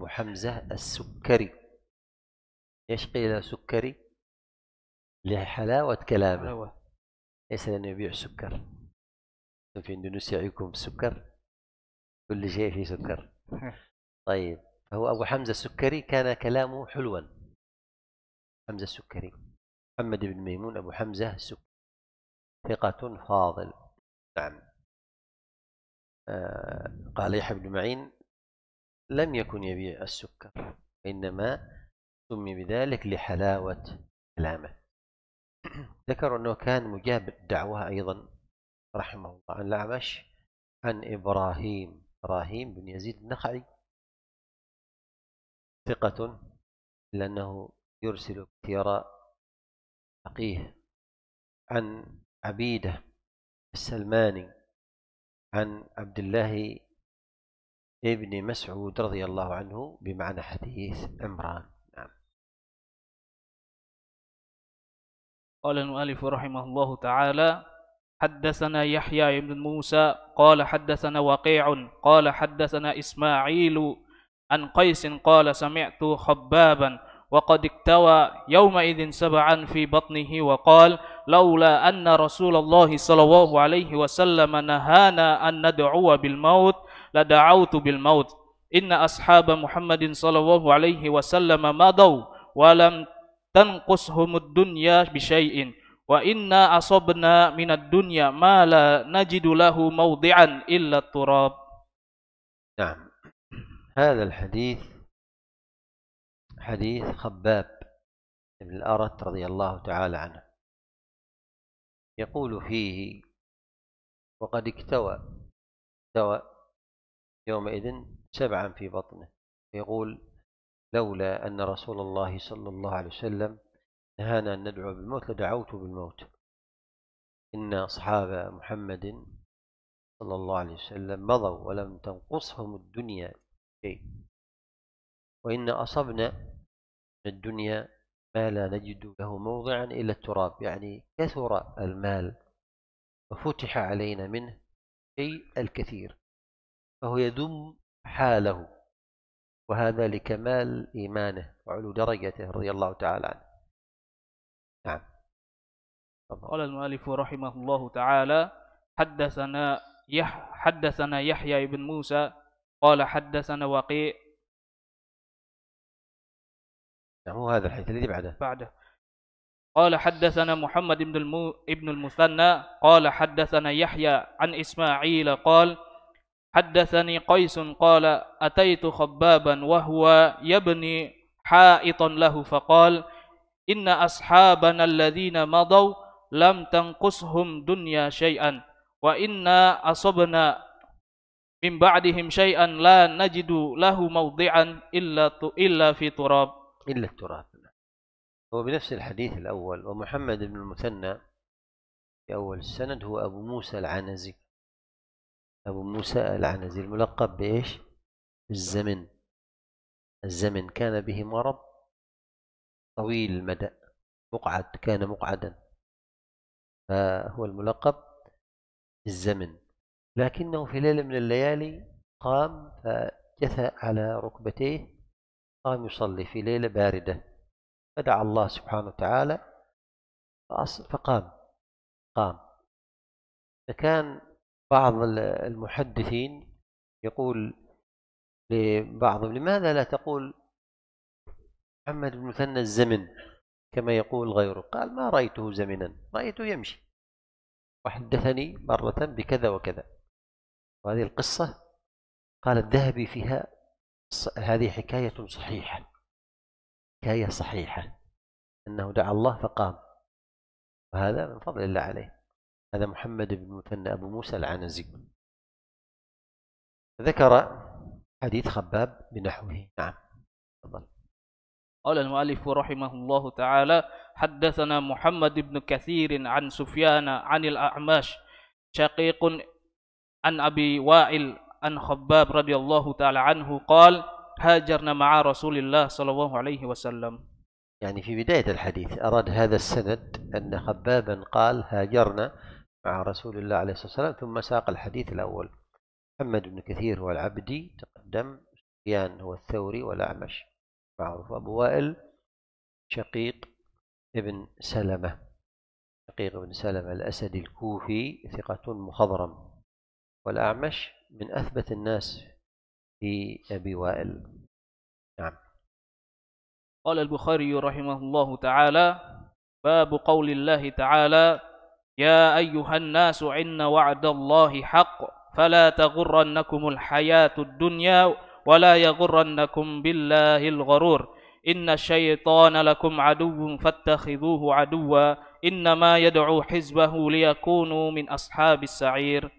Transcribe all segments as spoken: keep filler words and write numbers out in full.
حمزة السكري. إيش قيل سكري؟ لحلاوة كلامه، ليس لأنه يبيع سكر. في إندونيسيا يعيكم بالسكر، كل شيء فيه سكر. طيب، فهو أبو حمزة السكري كان كلامه حلوا. حمزة السكري محمد بن ميمون أبو حمزة السكري، ثقة فاضل. نعم. آه قال يحيى بن معين لم يكن يبيع السكر، إنما سمي بذلك لحلاوة كلامه. ذكر أنه كان مجاب الدعوة أيضا رحمه الله، عن الأعمش عن إبراهيم إبراهيم بن يزيد النخعي، ثقة لأنه يرسل كثيرا، فقيه. عن عبيدة السلماني عن عبد الله ابن مسعود رضي الله عنه بمعنى حديث عمران. نعم. قال المؤلف رحمه الله تعالى: حدثنا يحيى بن موسى قال حدثنا وقيع قال حدثنا إسماعيل عن قيس قال سمعت خبابا وقد اكتوى يومئذ سبعا في بطنه وقال: لولا أن رسول الله صلى الله عليه وسلم نهانا أن ندعو بالموت لدعوت بالموت. إن أصحاب محمد صلى الله عليه وسلم مضوا ولم تنقصهم الدنيا بشيء، وإنا أصبنا من الدنيا ما لا نجد له موضعا إلا التراب. نعم. هذا الحديث حديث خباب بن الأرت رضي الله تعالى عنه، يقول فيه: وقد اكتوى اكتوى يومئذ سبعا في بطنه، يقول: لولا أن رسول الله صلى الله عليه وسلم نهانا أن ندعو بالموت لدعوت بالموت. إن أصحاب محمد صلى الله عليه وسلم مضوا ولم تنقصهم الدنيا شيء، وإن أصبنا من الدنيا ما لا نجد له موضعا إلا التراب، يعني كثر المال وفتح علينا منه شيء الكثير، فهو يذم حاله، وهذا لكمال إيمانه وعلو درجته رضي الله تعالى عنه. نعم. قال المؤلف رحمه الله تعالى: حدثنا يح حدثنا يحيى بن موسى قال حدثنا وقيع. نعم، هو هذا الحديث الذي بعده بعده قال حدثنا محمد بن المو ابن المثنى قال حدثنا يحيى عن إسماعيل قال حدثني قيس قال أتيت خبابا وهو يبني حائطا له فقال: إن أصحابنا الذين مضوا لم تنقصهم دنيا شيئا، وإنا أصبنا من بعدهم شيئا لا نجد له موضعا إلا إلا في تراب. إلا التراب. هو بنفس الحديث الأول. ومحمد بن المثنى في أول السند هو أبو موسى العنزي، أبو موسى العنزي الملقب بإيش؟ الزمن. الزمن كان به مرض طويل المدى، مقعد، كان مقعدا، فهو الملقب الزمن. لكنه في ليلة من الليالي قام فجثى على ركبتيه، قام يصلي في ليلة باردة، فدعا الله سبحانه وتعالى فقام قام. فكان بعض المحدثين يقول لبعضهم: لماذا لا تقول محمد بن مثنى الزمن كما يقول غيره؟ قال: ما رأيته زمنا، رأيته يمشي، وحدثني مرة بكذا وكذا. وهذه القصة قال الذهبي فيها: هذه حكاية صحيحة، حكاية صحيحة، أنه دعا الله فقام، وهذا من فضل الله عليه. هذا محمد بن مثنى أبو موسى العنزي. ذكر حديث خباب بنحوه. نعم، تفضل. قال المؤلف رحمه الله تعالى: حدثنا محمد بن كثير عن سفيان عن الأعمش شقيق عن أبي وائل عن خباب رضي الله تعالى عنه قال: هاجرنا مع رسول الله صلى الله عليه وسلم. يعني في بداية الحديث أراد هذا السند أن خبابا قال: هاجرنا مع رسول الله عليه الصلاة والسلام، ثم ساق الحديث الأول. محمد بن كثير هو العبدي، تقدم سفيان هو الثوري والأعمش معروف. أبو وائل شقيق ابن سلمة، شقيق ابن سلمة الأسدي الكوفي ثقة مخضرم، والأعمش من أثبت الناس في أبي وائل. نعم. قال البخاري رحمه الله تعالى: باب قول الله تعالى: يا أيها الناس إن وعد الله حق فلا تغرنكم الحياة الدنيا ولا يغرنكم بالله الغرور إن الشيطان لكم عدو فاتخذوه عدوا إنما يدعو حزبه ليكونوا من أصحاب السعير.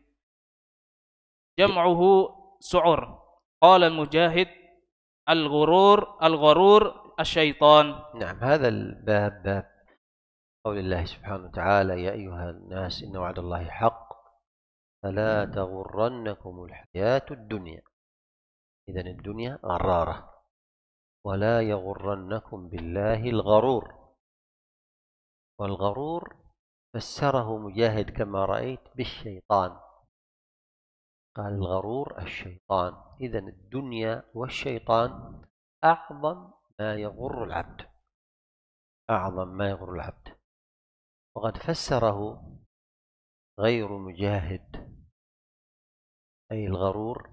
جمعه سعر. قال المجاهد: الغرور الغرور الشيطان. نعم. هذا الباب باب قول الله سبحانه وتعالى: يا أيها الناس إن وعد الله حق فلا تغرنكم الحياة الدنيا. إذن الدنيا غرارة، ولا يغرنكم بالله الغرور. والغرور فسره مجاهد كما رأيت بالشيطان، قال الغرور الشيطان. إذن الدنيا والشيطان أعظم ما يغر العبد، أعظم ما يغر العبد. وقد فسره غير مجاهد أي الغرور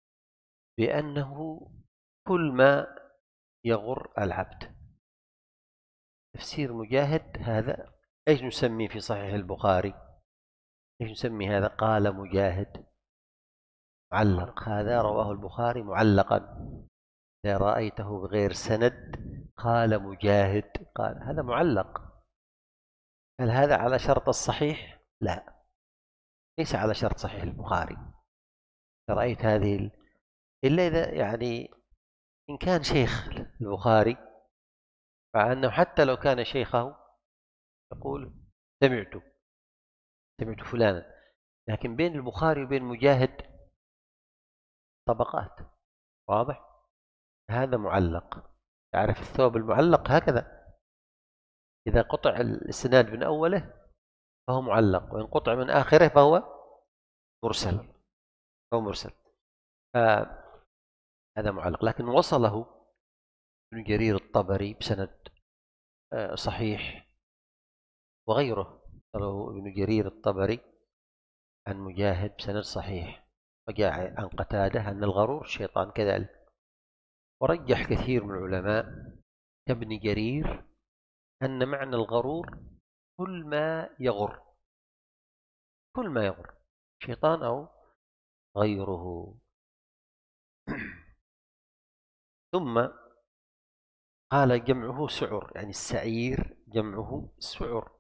بأنه كل ما يغر العبد. تفسير مجاهد هذا ايش نسميه في صحيح البخاري؟ ايش نسمي هذا؟ قال مجاهد معلق. هذا رواه البخاري معلقا، إذا رأيته بغير سند قال مجاهد، قال هذا معلق. هل هذا على شرط الصحيح؟ لا، ليس على شرط صحيح البخاري. رأيت هذه ال... إلا إذا يعني إن كان شيخ البخاري، فأنه حتى لو كان شيخه يقول سمعت سمعت فلانا، لكن بين البخاري وبين مجاهد طبقات، واضح؟ هذا معلق. تعرف الثوب المعلق هكذا، إذا قطع الإسناد من أوله فهو معلق، وإن قطع من آخره فهو مرسل، فهو مرسل. هذا معلق، لكن وصله ابن جرير الطبري بسند صحيح وغيره. وصله ابن جرير الطبري عن مجاهد بسند صحيح، وجاء عن قتادة أن الغرور الشيطان كذلك. ورجح كثير من العلماء كابن جرير أن معنى الغرور كل ما يغر، كل ما يغر شيطان أو غيره. ثم قال جمعه سعر، يعني السعير جمعه سعر،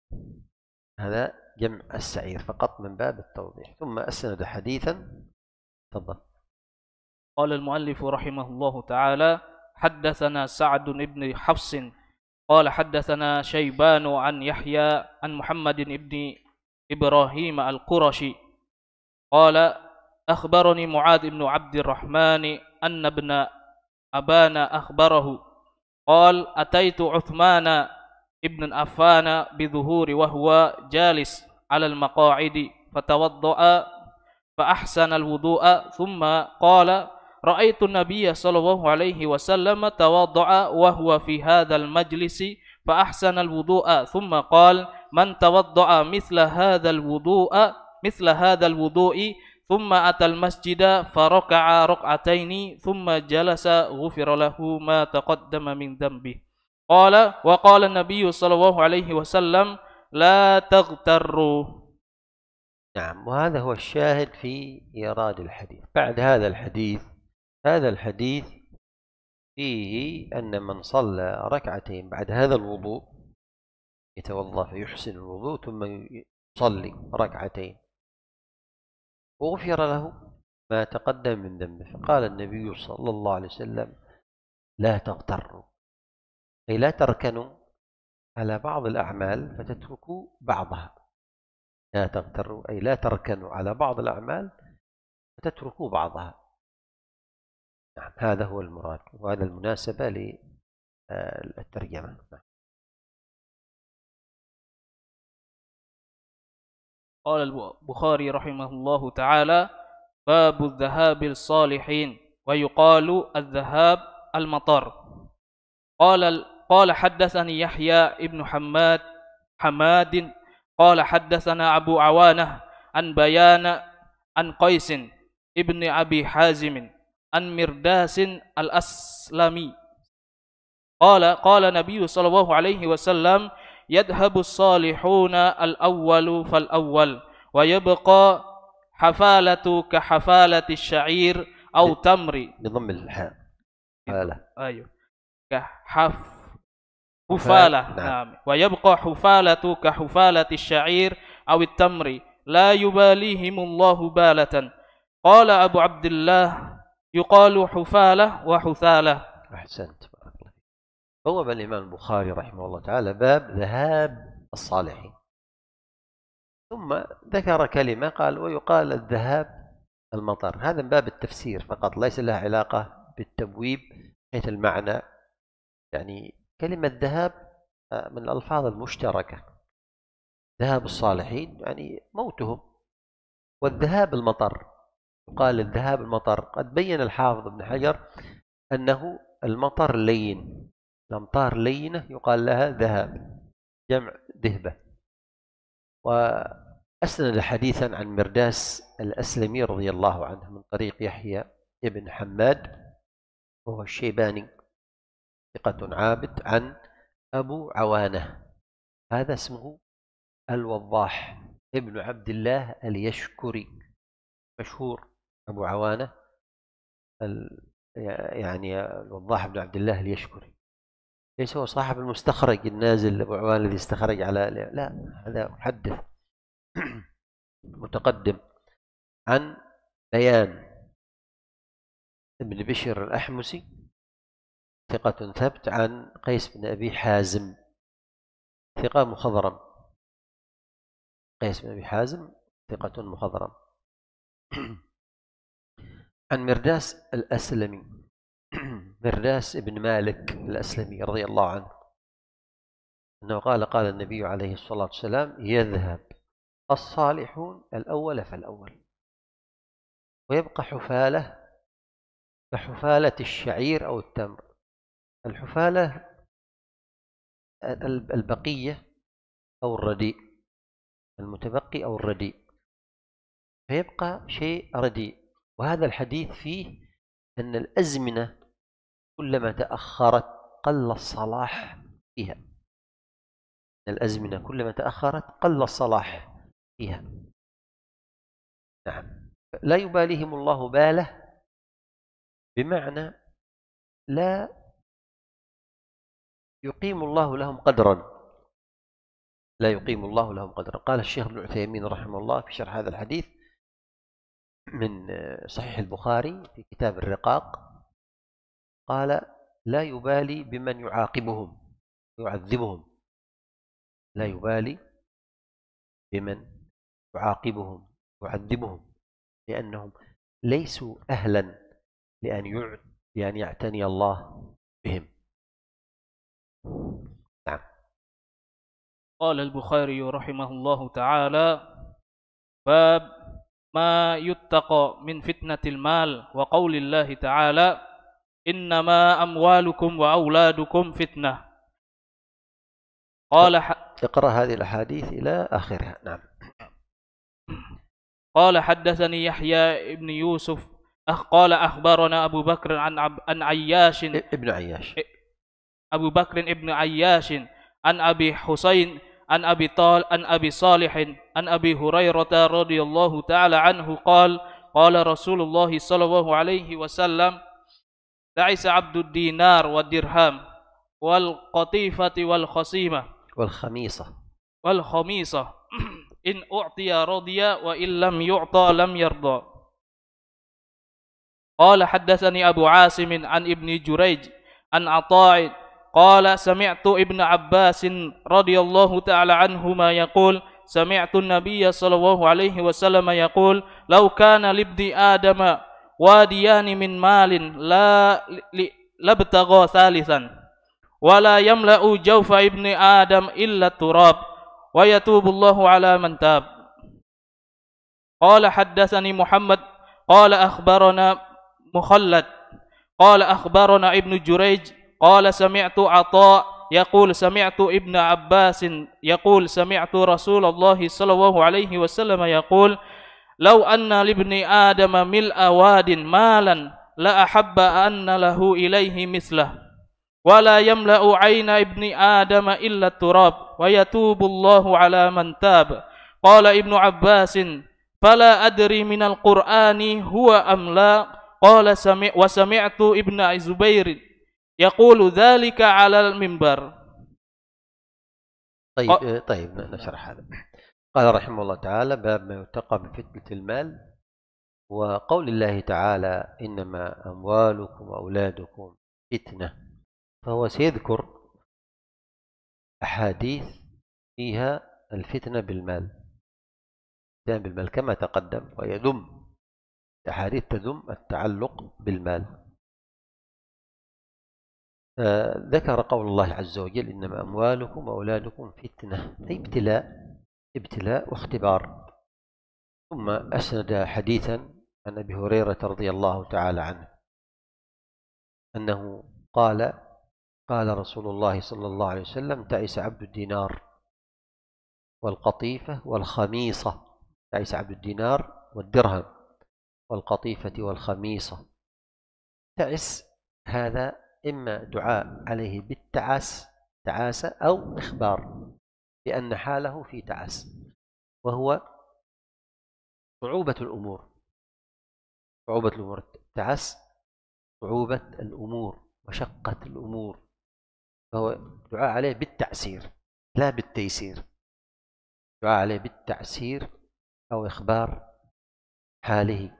هذا جمع السعير فقط من باب التوضيح. ثم أسند حديثا. تفضل. قال المؤلف رحمه الله تعالى: حدثنا سعد بن حفص قال حدثنا شيبان عن يحيى عن محمد بن إبراهيم القرشي قال أخبرني معاذ بن عبد الرحمن أن ابن أبان أخبره قال أتيت عثمان ابن عفان بظهور وهو جالس على المقاعد فتوضأ فأحسن الوضوء ثم قال رأيت النبي صلى الله عليه وسلم توضأ وهو في هذا المجلس فأحسن الوضوء ثم قال من توضأ مثل هذا الوضوء مثل هذا الوضوء ثم أتى المسجد فركع ركعتين ثم جلس غفر له ما تقدم من ذنبه. قال وقال النبي صلى الله عليه وسلم لا تغتروا. نعم. وهذا هو الشاهد في إيراد الحديث. بعد هذا الحديث، هذا الحديث فيه أن من صلى ركعتين بعد هذا الوضوء، يتوضأ فيحسن الوضوء ثم يصلي ركعتين وغفر له ما تقدم من ذنبه. فقال النبي صلى الله عليه وسلم لا تغتروا، أي لا تركنوا على بعض الأعمال فتتركوا بعضها. لا تغتروا أي لا تركنوا على بعض الأعمال فتتركوا بعضها. نعم، هذا هو المراد، وهذا المناسبة للترجمة. قال البخاري رحمه الله تعالى باب الذهاب الصالحين. ويقال الذهاب المطر. قال قال حدثني يحيى ابن حماد حماد قال حدثنا أبو عوانة عن بيان عن قيس ابن أبي حازم عن مرداس الأسلمي قال قال النبي صلى الله عليه وسلم يذهب الصالحون الأول فالأول ويبقى حفالة كحفالة الشعير أو تمر بضم الحاء حفالة. أيوه كحف حفالة نعم. ويبقى حفالة كحفالة الشعير أو التمر لا يباليهم الله بالة. قال أبو عبد الله يقال حفالة وحثالة. أحسنت. بوب الإمام البخاري رحمه الله تعالى باب ذهاب الصالحين، ثم ذكر كلمة قال ويقال الذهاب المطر. هذا من باب التفسير فقط، ليس له علاقة بالتبويب حيث المعنى. يعني كلمة ذهاب من الألفاظ المشتركة، ذهاب الصالحين يعني موتهم، والذهاب المطر يقال الذهاب المطر. قد بين الحافظ ابن حجر أنه المطر لين، الأمطار لينة يقال لها ذهاب، جمع ذهبة. وأسند حديثا عن مرداس الأسلمي رضي الله عنه من طريق يحيى ابن حماد وهو الشيباني ثقة عابد عن أبو عوانة، هذا اسمه الوضاح ابن عبد الله اليشكري، مشهور أبو عوانة يعني الوضاح بن عبد الله اليشكري، ليس هو صاحب المستخرج النازل أبو عوانة الذي استخرج على، لا، هذا محدث متقدم. عن بيان ابن بشر الأحمسي ثقة ثبت عن قيس بن أبي حازم ثقة مخضرم، قيس بن أبي حازم ثقة مخضرم. عن مرداس الأسلمي مرداس ابن مالك الأسلمي رضي الله عنه أنه قال قال النبي عليه الصلاة والسلام يذهب الصالحون الأول فالأول ويبقى حفالة كحفالة الشعير أو التمر. الحفالة البقية أو الرديء، المتبقي أو الرديء، فيبقى شيء رديء. وهذا الحديث فيه أن الأزمنة كلما تأخرت قل الصلاح فيها، الأزمنة كلما تأخرت قل الصلاح فيها. نعم. لا يباليهم الله باله بمعنى لا يقيم الله لهم قدرا، لا يقيم الله لهم قدرا. قال الشيخ ابن عثيمين رحمه الله في شرح هذا الحديث من صحيح البخاري في كتاب الرقاق، قال لا يبالي بمن يعاقبهم ويعذبهم، لا يبالي بمن يعاقبهم ويعذبهم لأنهم ليسوا أهلا لأن لأن يعتني الله بهم. نعم. قال البخاري رحمه الله تعالى باب ما يتقى من فتنة المال وقول الله تعالى إنما أموالكم وأولادكم فتنة. قال ح... اقرأ هذه الأحاديث إلى آخرها. نعم. قال حدثني يحيى ابن يوسف أخ قال أخبرنا أبو بكر عن عب... عن عياش ابن عياش أبو بكر ابن عياش عن أبي حسين عن أبي طال عن أبي صالح عن أبي هريرة رضي الله تعالى عنه قال قال رسول الله صلى الله عليه وسلم تعس عبد الدينار والدرهم والقطيفة والخصيمة والخميصة والخميصة إن أعطي رضي وإن لم يعطى لم يرضى. قال حدثني أبو عاصم عن ابن جريج عن عطاء قال سمعت ابن عباس رضي الله تعالى عنهما يقول سمعت النبي صلى الله عليه وسلم يقول لو كان لابن آدم واديان من مال لا لابتغى ثالثا ولا يملأ جوف ابن آدم إلا التراب ويتوب الله على من تاب. قال حدثني محمد قال أخبرنا مخلد قال أخبرنا ابن جريج قال سمعت عطاء يقول سمعت ابن عباس يقول سمعت رسول الله صلى الله عليه وسلم يقول لو أن لابن آدم ملء واد مالا لأحب أن له إليه مثله ولا يملأ عين ابن آدم إلا التراب ويتوب الله على من تاب. قال ابن عباس فلا أدري من القرآن هو أم لا. قال سمع وسمعت ابن الزبير يقول ذلك على المنبر. طيب طيب نشرح هذا. قال رحمه الله تعالى باب ما يتقى بفتنة المال. وقول الله تعالى إنما أموالكم وأولادكم فتنة، فهو سيذكر أحاديث فيها الفتنة بالمال بالمال كما تقدم، ويذم أحاديث تذم التعلق بالمال. ذكر قول الله عز وجل إنما أموالكم وأولادكم فتنة، أي ابتلاء ابتلاء واختبار. ثم أسند حديثا عن أبي هريرة رضي الله تعالى عنه أنه قال قال رسول الله صلى الله عليه وسلم تعس عبد الدينار والقطيفة والخميصة. تعس عبد الدينار والدرهم والقطيفة والخميصة. تعس هذا إما دعاء عليه بالتعاس تعاسة أو إخبار بأن حاله في تعاس، وهو صعوبة الأمور. صعوبة الأمور تعس صعوبة الأمور وشقة الأمور، فهو دعاء عليه بالتعسير لا بالتيسير. دعاء عليه بالتعسير أو إخبار حاله.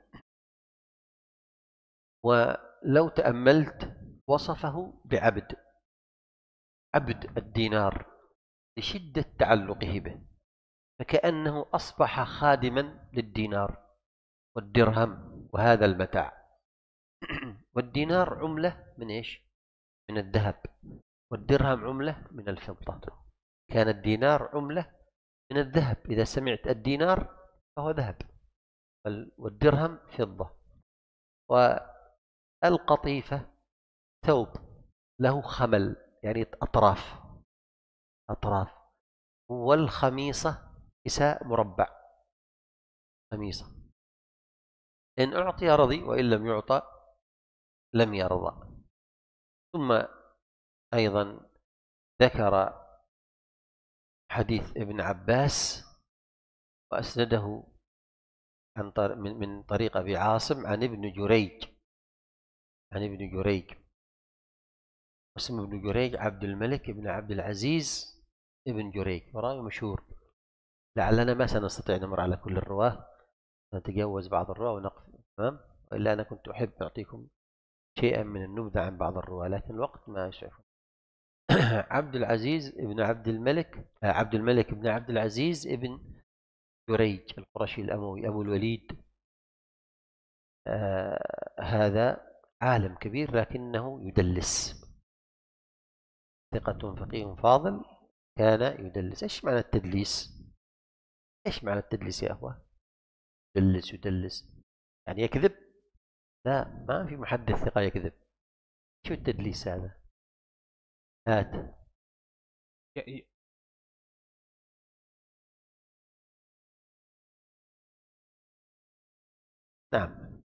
ولو تأملت وصفه بعبد عبد الدينار لشدة تعلقه به، فكأنه أصبح خادما للدينار والدرهم وهذا المتاع. والدينار عملة من إيش؟ من الذهب، والدرهم عملة من الفضة. كان الدينار عملة من الذهب، إذا سمعت الدينار فهو ذهب، والدرهم فضة. والقطيفة ثوب له خمل يعني أطراف أطراف والخميصة كساء مربع خميصة، إن أعطي رضي وإن لم يعطى لم يرضى. ثم أيضا ذكر حديث ابن عباس وأسنده عن طريق من طريق أبي عاصم عن ابن جريج عن ابن جريج اسم ابن جريج عبد الملك ابن عبد العزيز ابن جريج، راوي مشهور. لعلنا ما سنستطيع نمر على كل الرواه، نتجاوز بعض الرواه ونقف. تمام، وإلا أنا كنت أحب أعطيكم شيئا من النبذة عن بعض الرواه لكن الوقت ما يسعف. عبد العزيز ابن عبد الملك عبد الملك ابن عبد العزيز ابن جريج القرشي الأموي أبو الوليد. آه هذا عالم كبير لكنه يدلس، ثقة فقيه فاضل كان يدلس. إيش معنى التدليس؟ إيش معنى التدليس يا أخوة؟ يدلس يدلس يعني يكذب؟ لا، ما في محدث ثقة يكذب. شو التدليس هذا؟ هات. نعم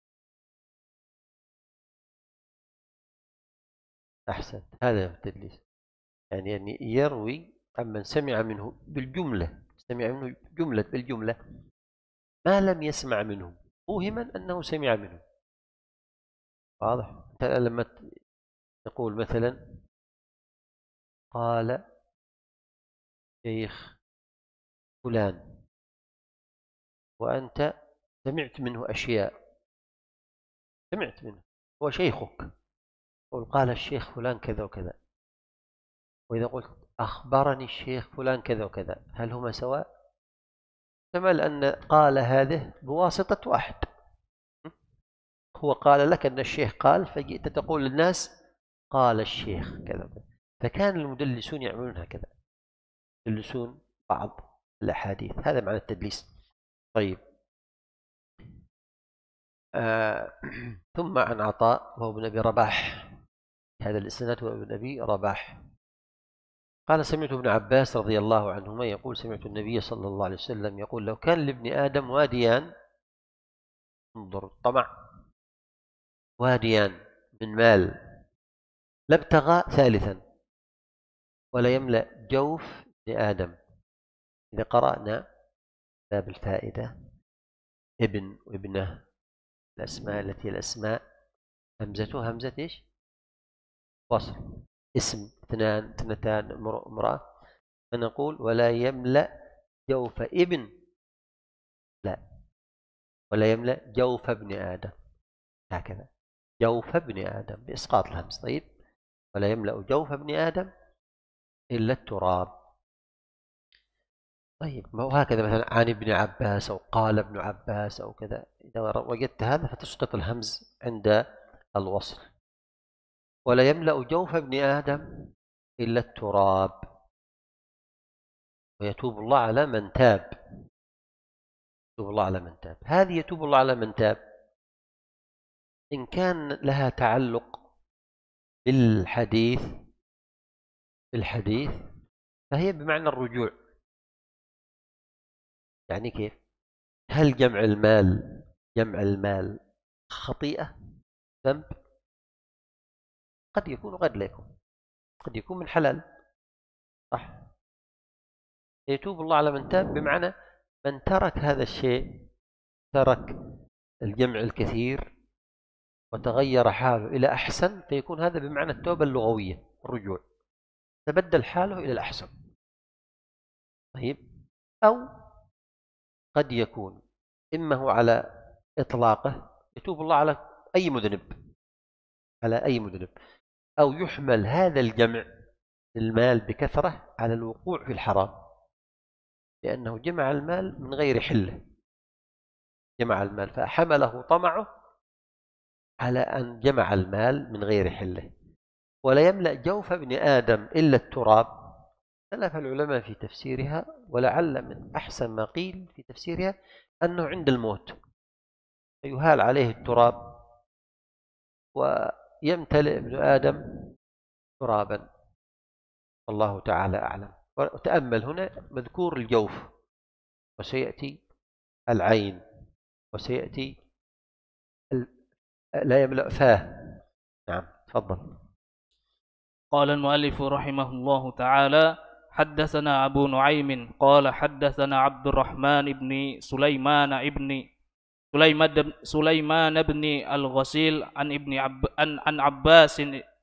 أحسن، هذا التدليس يعني يعني يروي عمن سمع منه بالجملة، سمع منه جملة بالجملة ما لم يسمع منه موهما أنه سمع منه. واضح؟ لما تقول مثلا قال شيخ فلان وأنت سمعت منه أشياء، سمعت منه هو شيخك، قل قال الشيخ فلان كذا وكذا. وإذا قلت أخبرني الشيخ فلان كذا وكذا، هل هما سواء؟ احتمل أن قال هذه بواسطة واحد، هو قال لك أن الشيخ قال فجئت تقول للناس قال الشيخ كذا وكذا. فكان المدلسون يعملون هكذا، يدلسون بعض الأحاديث، هذا معنى التدليس. طيب آه ثم عن عطاء وهو ابن أبي رباح، هذا الإسناد هو ابن أبي رباح قال سمعت ابن عباس رضي الله عنهما يقول سمعت النبي صلى الله عليه وسلم يقول لو كان لابن آدم واديان، انظر الطمع، واديان من مال لابتغى ثالثا ولا يملأ جوف ابن آدم. إذا قرأنا باب الفائدة ابن وابنه الأسماء التي الأسماء همزته همزة إيش؟ وصل، اسم اثنان اثنتان امرأة، فنقول ولا يملأ جوف ابن، لا، ولا يملأ جوف ابن آدم، هكذا جوف ابن آدم بإسقاط الهمز. طيب، ولا يملأ جوف ابن آدم إلا التراب. طيب، وهكذا مثلا عن ابن عباس أو قال ابن عباس أو كذا، إذا وجدت هذا فتسقط الهمز عند الوصل. ولا يملأ جوف ابن آدم إلا التراب ويتوب الله على من تاب. يتوب الله على من تاب، هذه يتوب الله على من تاب إن كان لها تعلق بالحديث بالحديث فهي بمعنى الرجوع. يعني كيف؟ هل جمع المال جمع المال خطيئة ذنب؟ قد يكون وقد لا يكون، قد يكون من حلال، صح. يتوب الله على من تاب بمعنى من ترك هذا الشيء، ترك الجمع الكثير وتغير حاله إلى أحسن، فيكون هذا بمعنى التوبة اللغوية، الرجوع، تبدل حاله إلى الأحسن. طيب، أو قد يكون إما هو على إطلاقه يتوب الله على أي مذنب، على أي مذنب، أو يحمل هذا الجمع المال بكثرة على الوقوع في الحرام، لأنه جمع المال من غير حله، جمع المال فحمله طمعه على أن جمع المال من غير حله. ولا يملأ جوف ابن آدم إلا التراب، اختلف العلماء في تفسيرها، ولعل من أحسن ما قيل في تفسيرها أنه عند الموت فيهال عليه التراب ويمتلئ ابن آدم ترابا، والله تعالى أعلم. وتأمل هنا مذكور الجوف، وسيأتي العين، وسيأتي لا يملأ فاه. نعم، تفضل. قال المؤلف رحمه الله تعالى حدثنا أبو نعيم قال حدثنا عبد الرحمن بن سليمان ابن سليمان سليمان بن الغسيل عن ابن عب عن, عن عباس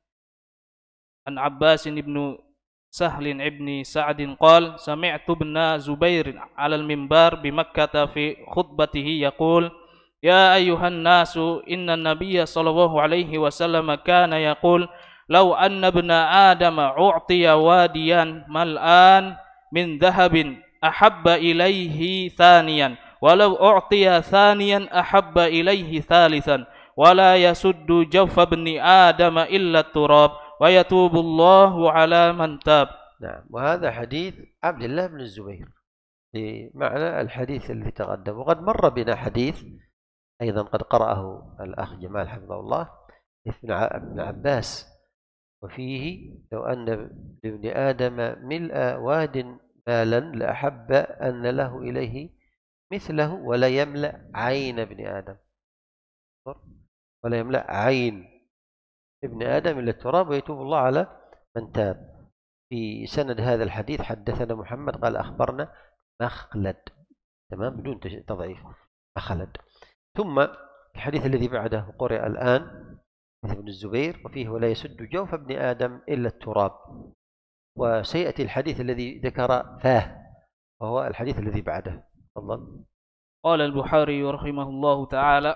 عن عباس بن سهل ابن سعد قال سمعت ابن زبير على المنبر بمكة في خطبته يقول يا أيها الناس إن النبي صلى الله عليه وسلم كان يقول لو أن ابن آدم أعطي واديا ملآن من ذهب أحب إليه ثانيا، ولو أعطي ثانيا أحب إليه ثالثا، ولا يسد جوف ابن آدم إلا التراب ويتوب الله على من تاب. نعم، وهذا حديث عبد الله بن الزبير بمعنى الحديث الذي تقدم. وقد مر بنا حديث أيضا قد قرأه الأخ جمال حفظه الله ابن عباس، وفيه لو أن لابن آدم ملء واد مالا لأحب أن له إليه مثله ولا يملأ عين ابن آدم، ولا يملأ عين ابن آدم إلا التراب ويتوب الله على من تاب. في سند هذا الحديث حدثنا محمد قال أخبرنا مخلد، تمام، بدون تضعيف، مخلد. ثم الحديث الذي بعده قرئ الآن ابن الزبير وفيه ولا يسد جوف ابن آدم إلا التراب. وسيأتي الحديث الذي ذكر فاه وهو الحديث الذي بعده. تفضل. قال البخاري رحمه الله تعالى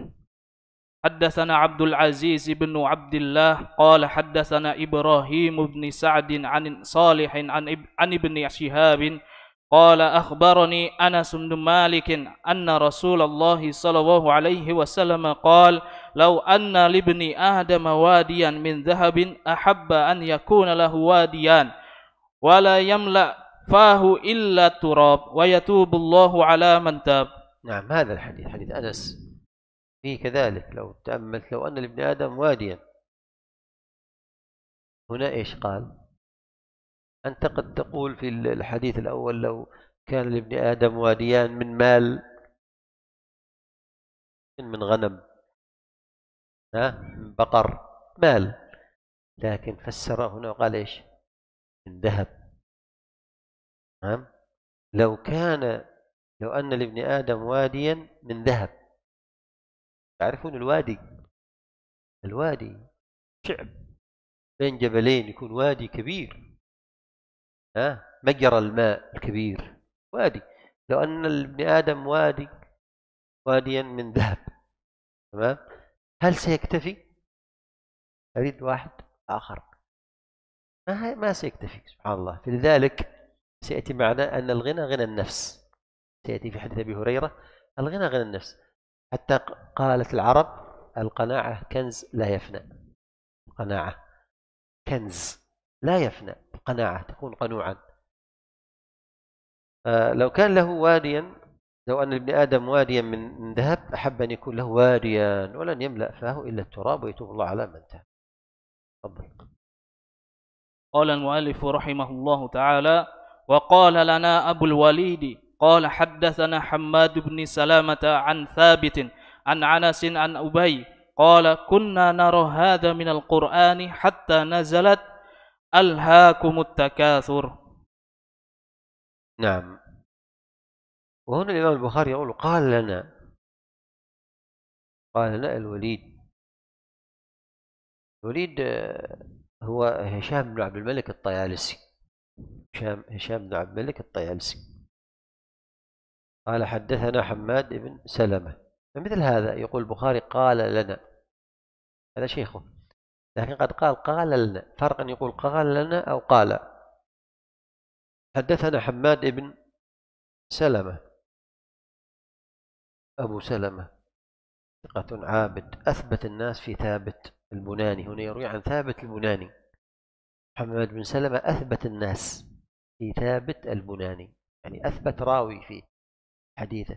حدثنا عبد العزيز بن عبد الله قال حدثنا إبراهيم بن سعد عن صالح عن عن ابن شهاب قال أخبرني أنس بن مالك أن رسول الله صلى الله عليه وسلم قال لو أن لابن آدم واديا من ذهب أحب أن يكون له واديان ولا يملأ فاه إلا التراب ويتوب الله على من تاب. نعم، هذا الحديث حديث أنس في كذلك لو تأملت لو أن لابن آدم واديا، هنا إيش قال؟ أنت قد تقول في الحديث الأول لو كان لابن آدم واديان من مال، من غنم، ها، من بقر، مال، لكن فسر هنا وقال إيش؟ من ذهب. نعم. لو كان لو أن لابن آدم واديا من ذهب، تعرفون الوادي، الوادي شعب بين جبلين يكون وادي كبير، ها، مجرى الماء الكبير وادي. لو أن لابن آدم وادي واديا من ذهب، تمام، هل سيكتفي؟ أريد واحد آخر، ما ما سيكتفي، سبحان الله. فلذلك سيأتي معنا أن الغنى غنى النفس، سيأتي في حديث أبي هريرة الغنى غنى النفس، حتى قالت العرب القناعة كنز لا يفنى. القناعة كنز لا يفنى، القناعة تكون قنوعا. آه لو كان له واديا، لو أن ابن آدم واديا من ذهب أحب أن يكون له واديا ولن يملأ فاه إلا التراب ويتوب الله على من تاب. تفضل. قال المؤلف رحمه الله تعالى: وقال لنا أبو الوليد قال حدثنا حماد بن سلامة عن ثابت عن عنس عن أبي قال: كنا نرى هذا من القرآن حتى نزلت ألهاكم التكاثر. نعم. وهنا الإمام البخاري يقول قال لنا، قال لنا الوليد. الوليد هو هشام بن عبد الملك الطيالسي، هشام هشام بن عبد الملك الطيالسي. قال حدثنا حماد بن سلمة. فمثل هذا يقول البخاري قال لنا، هذا شيخه، لكن قد قال قال لنا، فرق أن يقول قال لنا أو قال. حدثنا حماد بن سلمة أبو سلمة ثقة عابد، أثبت الناس في ثابت البناني، هنا يروي عن ثابت البناني. حماد بن سلمة أثبت الناس في ثابت البناني، يعني أثبت راوي في حديثه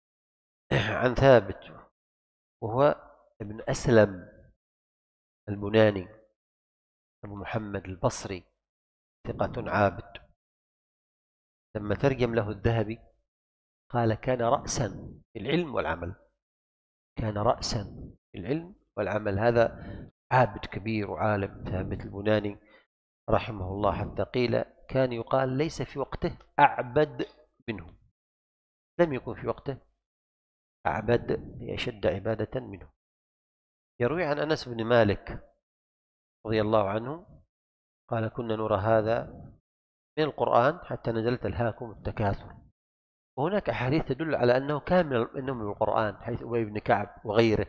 عن ثابت، وهو ابن أسلم البناني أبو محمد البصري ثقة عابد. لما ترجم له الذهبي قال كان رأسا في العلم والعمل، كان رأسا في العلم والعمل. هذا عابد كبير وعالم ثابت البناني رحمه الله، حتى قيل كان يقال ليس في وقته أعبد منه، لم يكن في وقته أعبد أشد عبادة منه. يروي عن أنس بن مالك رضي الله عنه قال كنا نرى هذا من القرآن حتى نزلت ألهاكم التكاثر. وهناك أحاديث تدل على أنه كان من إنه من القرآن، حيث أبي بن كعب وغيره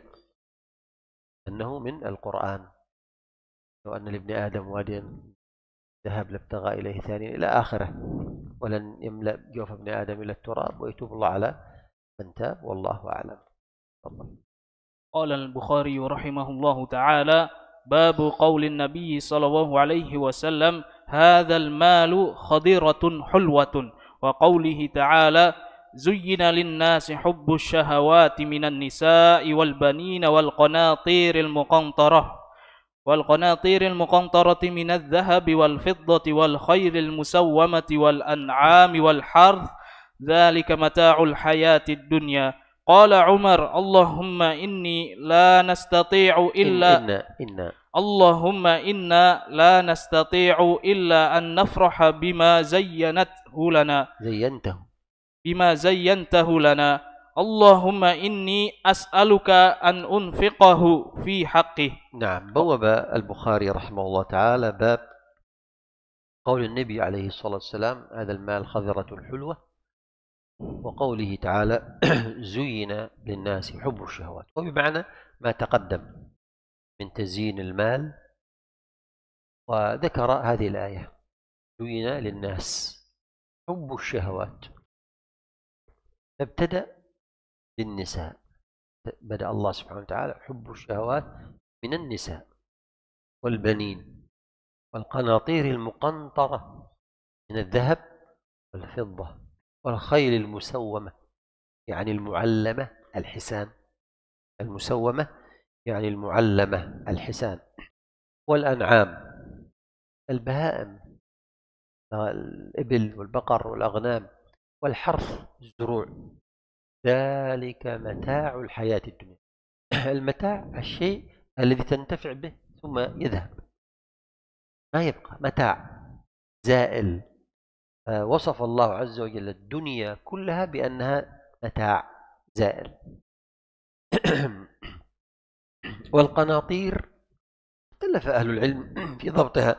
أنه من القرآن. لو أن لابن آدم واديا ذهب لابتغى إليه ثانيا إلى آخره، ولن يملأ جوف ابن آدم إلى التراب ويتوب الله على من تاب، والله أعلم. تفضل. قال البخاري رحمه الله تعالى: باب قول النبي صلى الله عليه وسلم: هذا المال خضرة حلوة. وقوله تعالى: زين للناس حب الشهوات من النساء والبنين والقناطير المقنطرة والقناطير المقنطرة من الذهب والفضة والخيل المسومة والأنعام والحرث، ذلك متاع الحياة الدنيا. قال عمر: اللهم إني لا نستطيع إلا إن إن إن اللهم إنا لا نستطيع إلا أن نفرح بما زينته لنا زينته بما زينته لنا اللهم إني أسألك أن أنفقه في حقه. نعم. بوب البخاري رحمه الله تعالى باب قول النبي عليه الصلاة والسلام هذا المال خضرة حلوة، وقوله تعالى زين للناس حب الشهوات، وبمعنى ما تقدم من تزيين المال. وذكر هذه الآية زين للناس حب الشهوات، فابتدأ بالنساء، بدأ الله سبحانه وتعالى حب الشهوات من النساء والبنين والقناطير المقنطرة من الذهب والفضة والخيل المسومة، يعني المعلمة الحسان المسومة يعني المعلمة، الحسان. والأنعام البهائم، الإبل والبقر والأغنام. والحرث الزروع. ذلك متاع الحياة الدنيا. المتاع الشيء الذي تنتفع به ثم يذهب، ما يبقى، متاع زائل. وصف الله عز وجل الدنيا كلها بأنها متاع زائل. والقناطير اختلف أهل العلم في ضبطها،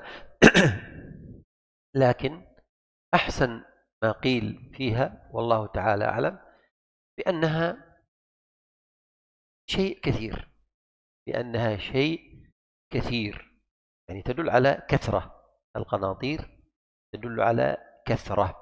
لكن أحسن ما قيل فيها والله تعالى أعلم بأنها شيء كثير، بأنها شيء كثير يعني تدل على كثرة. القناطير تدل على كثرة.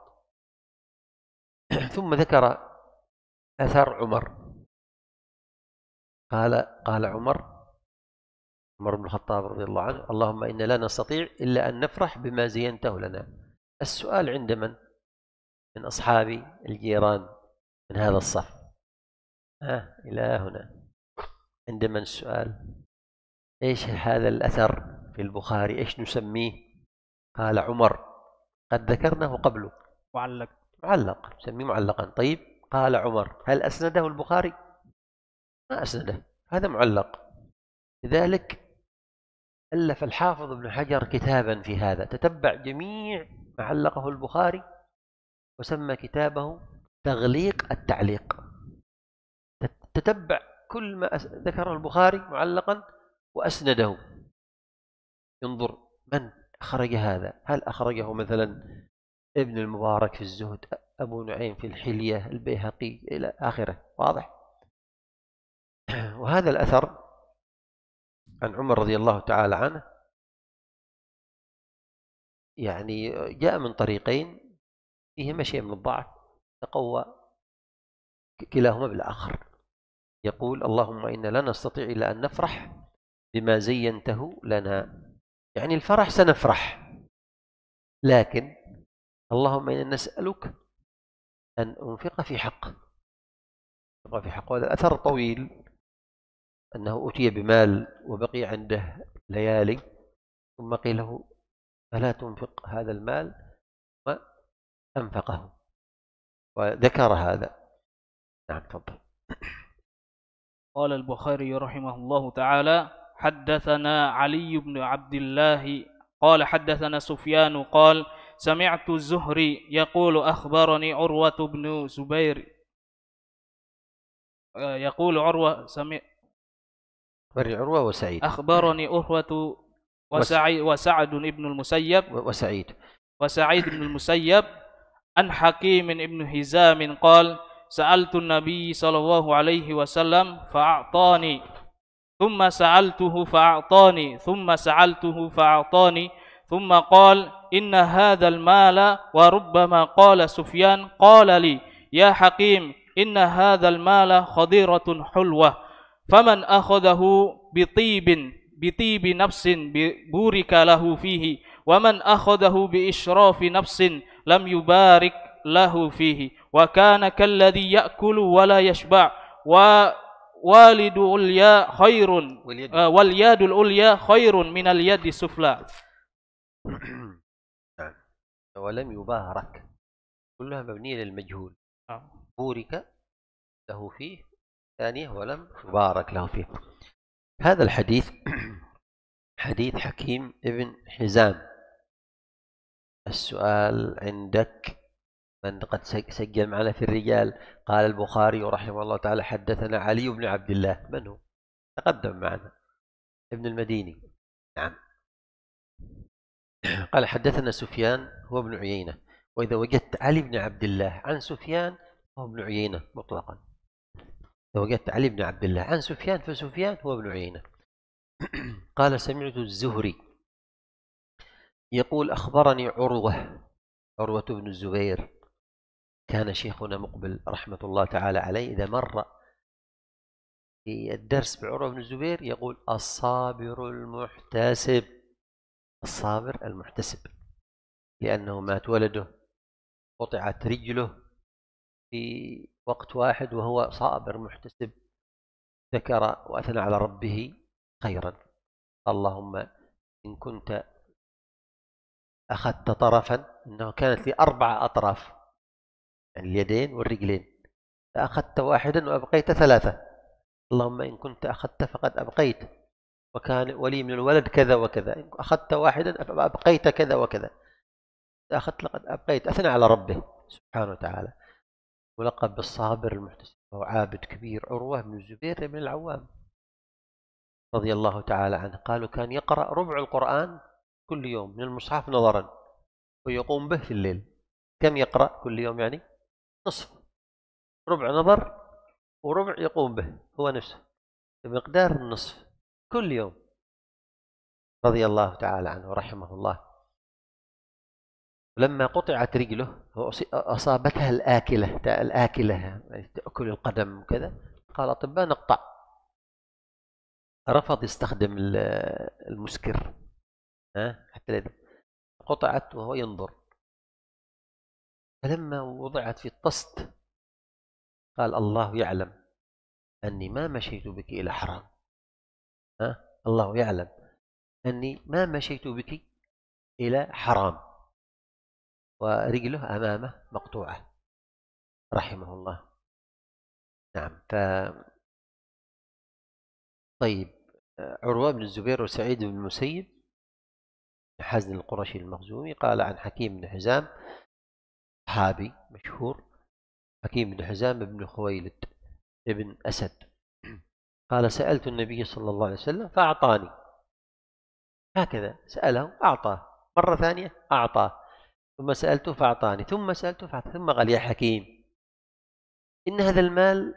ثم ذكر أثر عمر، قال قال عمر عمر بن الخطاب رضي الله عنه: اللهم إنا لا نستطيع إلا أن نفرح بما زينته لنا. السؤال عند من؟ من أصحابي الجيران من هذا الصف. ها إلى هنا عند من السؤال؟ إيش هذا الأثر في البخاري إيش نسميه؟ قال عمر: قد ذكرناه قبله، معلق معلق، نسميه معلقا. طيب، قال عمر: هل أسنده البخاري؟ ما أسنده، هذا معلق. لذلك ألف الحافظ ابن حجر كتابا في هذا، تتبع جميع ما علقه البخاري وسمى كتابه تغليق التعليق. تتبع كل ما ذكره البخاري معلقا وأسنده، ينظر من أخرج هذا، هل أخرجه مثلا ابن المبارك في الزهد، أبو نعيم في الحلية، البيهقي، إلى آخره. واضح؟ وهذا الأثر عن عمر رضي الله تعالى عنه يعني جاء من طريقين فيهما شيء من الضعف، تقوى كلاهما بالآخر. يقول: اللهم إنا لا نستطيع إلا أن نفرح بما زينته لنا، يعني الفرح سنفرح، لكن اللهم إنا نسألك أن أنفق في حق في حق. هذا الأثر طويل، أنه أتي بمال وبقي عنده ليالي، ثم قيل له: فلا تنفق هذا المال، وأنفقه وذكر هذا. نعم، تفضل. قال البخاري رحمه الله تعالى: حدثنا علي بن عبد الله قال حدثنا سفيان قال سمعت الزهري يقول أخبرني عروة بن زبير يقول عروة سمع أخبرني عروة وسعيد أخبرني عروة وسعيد وسعد بن المسيب وسعيد وسعيد بن المسيب عن حكيم بن هزام قال سألت النبي صلى الله عليه وسلم فأعطاني ثم سألته فأعطاني ثم سألته فأعطاني ثم قال إن هذا المال، وربما قال سفيان قال لي يا حكيم إن هذا المال خضيرة حلوة، فمن أخذه بطيب بطيب نفس بورك له فيه، ومن أخذه بإشراف نفس لم يبارك له فيه، وكان كالذي يأكل ولا يشبع، ووالد العليا خير واليد العليا خير من اليد السفلى. ولم يبارك كلها مبنية للمجهول. بورك له فيه، ثانية ولم يبارك له فيه. هذا الحديث حديث حكيم ابن حزام. السؤال عندك من قد سجل معنا في الرجال؟ قال البخاري رحمه الله تعالى: حدثنا علي بن عبد الله. من هو؟ تقدم معنا، ابن المديني. نعم. قال حدثنا سفيان هو ابن عيينة. وإذا وجدت علي بن عبد الله عن سفيان هو ابن عيينة مطلقا. إذا وجدت علي بن عبد الله عن سفيان فسفيان هو ابن عيينة. قال سمعت الزهري يقول أخبرني عروة عروة بن الزبير. كان شيخنا مقبل رحمة الله تعالى عليه إذا مر في الدرس بعروة بن الزبير يقول: الصابر المحتسب، الصابر المحتسب، لأنه مات ولده، قطعت رجله في وقت واحد وهو صابر محتسب، ذكر وأثنى على ربه خيرا. اللهم إن كنت أخذت طرفا، إنه كانت لي أربع أطراف، يعني اليدين والرجلين، فأخذت واحدا وأبقيت ثلاثة. اللهم إن كنت أخذت فقد أبقيت، وكان ولي من الولد كذا وكذا، إن أخذت واحدا فأبقيت كذا وكذا، أخذت لقد أبقيت. أثنى على ربه سبحانه وتعالى. ملقب بالصابر المحتسب، وهو عابد كبير. عروة بن الزبير بن العوام رضي الله تعالى عنه، قالوا كان يقرأ ربع القرآن كل يوم من المصحف نظرا، ويقوم به في الليل. كم يقرأ كل يوم؟ يعني نصف، ربع نظر وربع يقوم به هو نفسه، بمقدار النصف كل يوم، رضي الله تعالى عنه ورحمه الله. لما قطعت رجله وأصابتها الآكلة الآكلة تأكل القدم وكذا، قال أطباء نقطع. رفض يستخدم المسكر حتى لا، قطعت وهو ينظر. فلما وضعت في الطست قال الله يعلم أني ما مشيت بك إلى حرام، ها؟ الله يعلم أني ما مشيت بك إلى حرام. ورجله أمامه مقطوعة رحمه الله. نعم. ف طيب، عروة بن الزبير وسعيد بن المسيب حزن القرشي المخزومي قال عن حكيم بن حزام، صحابي مشهور، حكيم بن حزام بن خويلد ابن أسد، قال سألت النبي صلى الله عليه وسلم فأعطاني. هكذا سأله أعطاه، مرة ثانية أعطاه، ثم سألته فأعطاني، ثم سألته فأعطاني، ثم قال يا حكيم إن هذا المال،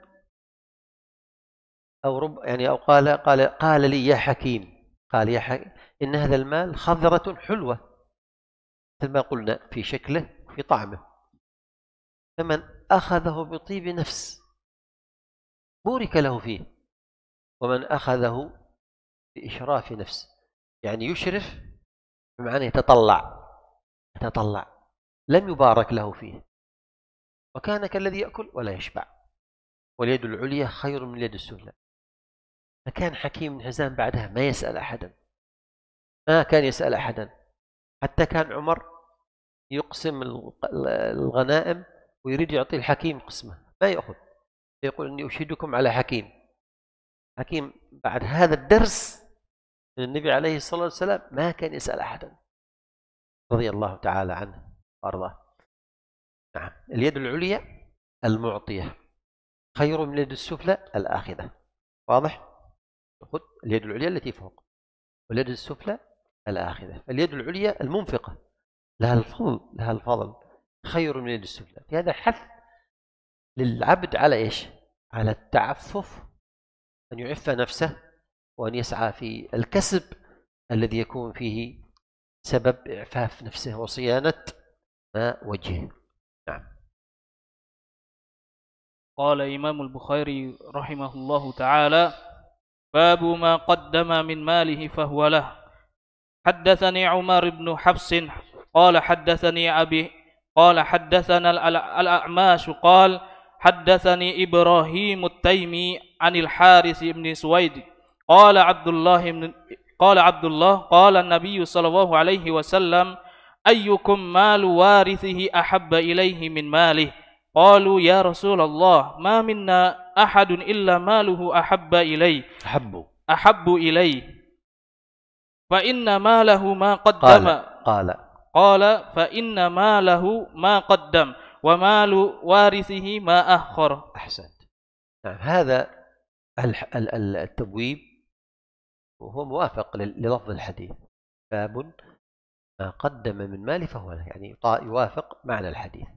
أو رب يعني أو قال قال قال لي يا حكيم، قال يا حكيم إن هذا المال خضرة حلوة، مثل ما قلنا في شكله في طعمه، فمن أخذه بطيب نفس بورك له فيه، ومن أخذه بإشراف نفس، يعني يشرف بمعنى يتطلع يتطلع لم يبارك له فيه، وكان كالذي يأكل ولا يشبع، واليد العليا خير من اليد السفلى. فكان حكيم بن حزام بعدها ما يسأل أحدا، ما كان يسأل أحدا، حتى كان عمر يقسم الغنائم ويريد يعطي الحكيم قسمه ما يأخذ، يقول إني أشهدكم على حكيم. حكيم بعد هذا الدرس من النبي عليه الصلاة والسلام ما كان يسأل أحدا، رضي الله تعالى عنه وأرضاه. نعم. اليد العليا المعطية خير من اليد السفلى الآخذة. واضح؟ خذ اليد العليا التي فوق، واليد السفلى الآخذة. اليد العليا المنفقة لها الفضل لها الفضل خير من اليد السفلى. في هذا حث للعبد على إيش؟ على التعفف، أن يعف نفسه، وأن يسعى في الكسب الذي يكون فيه سبب إعفاف نفسه وصيانة ما وجهه. نعم. قال إمام البخاري رحمه الله تعالى: باب ما قدم من ماله فهو له. حدثني عمر بن حفص قال حدثني أبي قال حدثنا الأعماش قال حدثني إبراهيم التيمي عن الحارث بن سويد قال عبد الله بن قال عبد الله قال النبي صلى الله عليه وسلم: أيكم مال وارثه أحب إليه من ماله؟ قالوا يا رسول الله ما منا أحد إلا ماله أحب إليه أحب أحب إليه فإن ماله ما قدم قال قال قال فإن ماله ما قدم ومال وارثه ما أخر. أحسنت. نعم. هذا التبويب وهو موافق للفظ الحديث، باب ما قدم من مال فهو له، يعني يوافق معنى الحديث.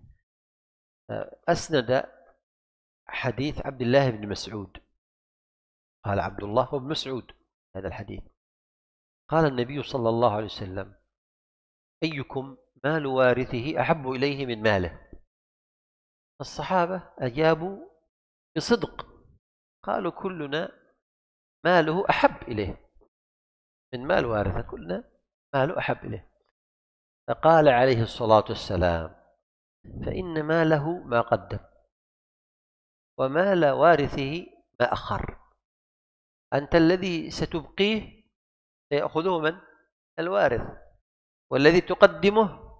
أسند حديث عبد الله بن مسعود، قال عبد الله بن مسعود هذا الحديث، قال النبي صلى الله عليه وسلم: أيكم مال وارثه أحب إليه من ماله؟ الصحابة أجابوا بصدق، قالوا كلنا ماله أحب إليه من مال وارثه، كلنا ماله أحب إليه. فقال عليه الصلاة والسلام: فإن ماله ما قدم ومال وارثه ما أخر. أنت الذي ستبقيه سيأخذه من؟ الوارث، والذي تقدمه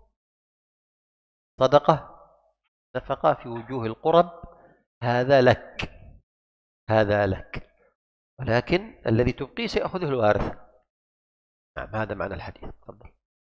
صدقة نفقة في وجوه القرب هذا لك، هذا لك، ولكن الذي تبقيه سيأخذه الوارث. نعم، هذا معنى الحديث. تفضل.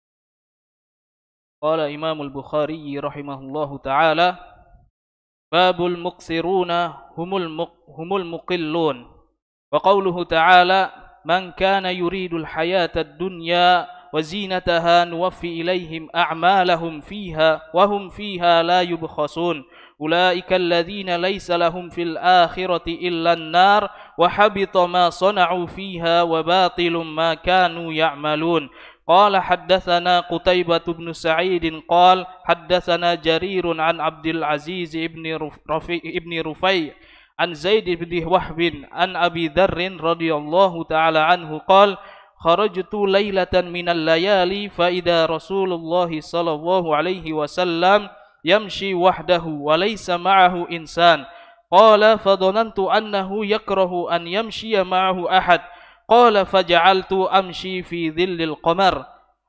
قال إمام البخاري رحمه الله تعالى: باب المقصرون هم المق هم المقلون. وقوله تعالى: من كان يريد الحياة الدنيا وزينتها نوفي إليهم أعمالهم فيها وهم فيها لا يبخسون أولئك الذين ليس لهم في الآخرة إلا النار وحبط ما صنعوا فيها وباطل ما كانوا يعملون. قال حدثنا قتيبة بن سعيد قال حدثنا جرير عن عبد العزيز بن رفيع عن زيد بن وهب عن أبي ذر رضي الله تعالى عنه قال: خرجت ليلة من الليالي فإذا رسول الله صلى الله عليه وسلم يمشي وحده وليس معه إنسان. قال: فظننت أنه يكره أن يمشي معه أحد. قال: فجعلت أمشي في ظل القمر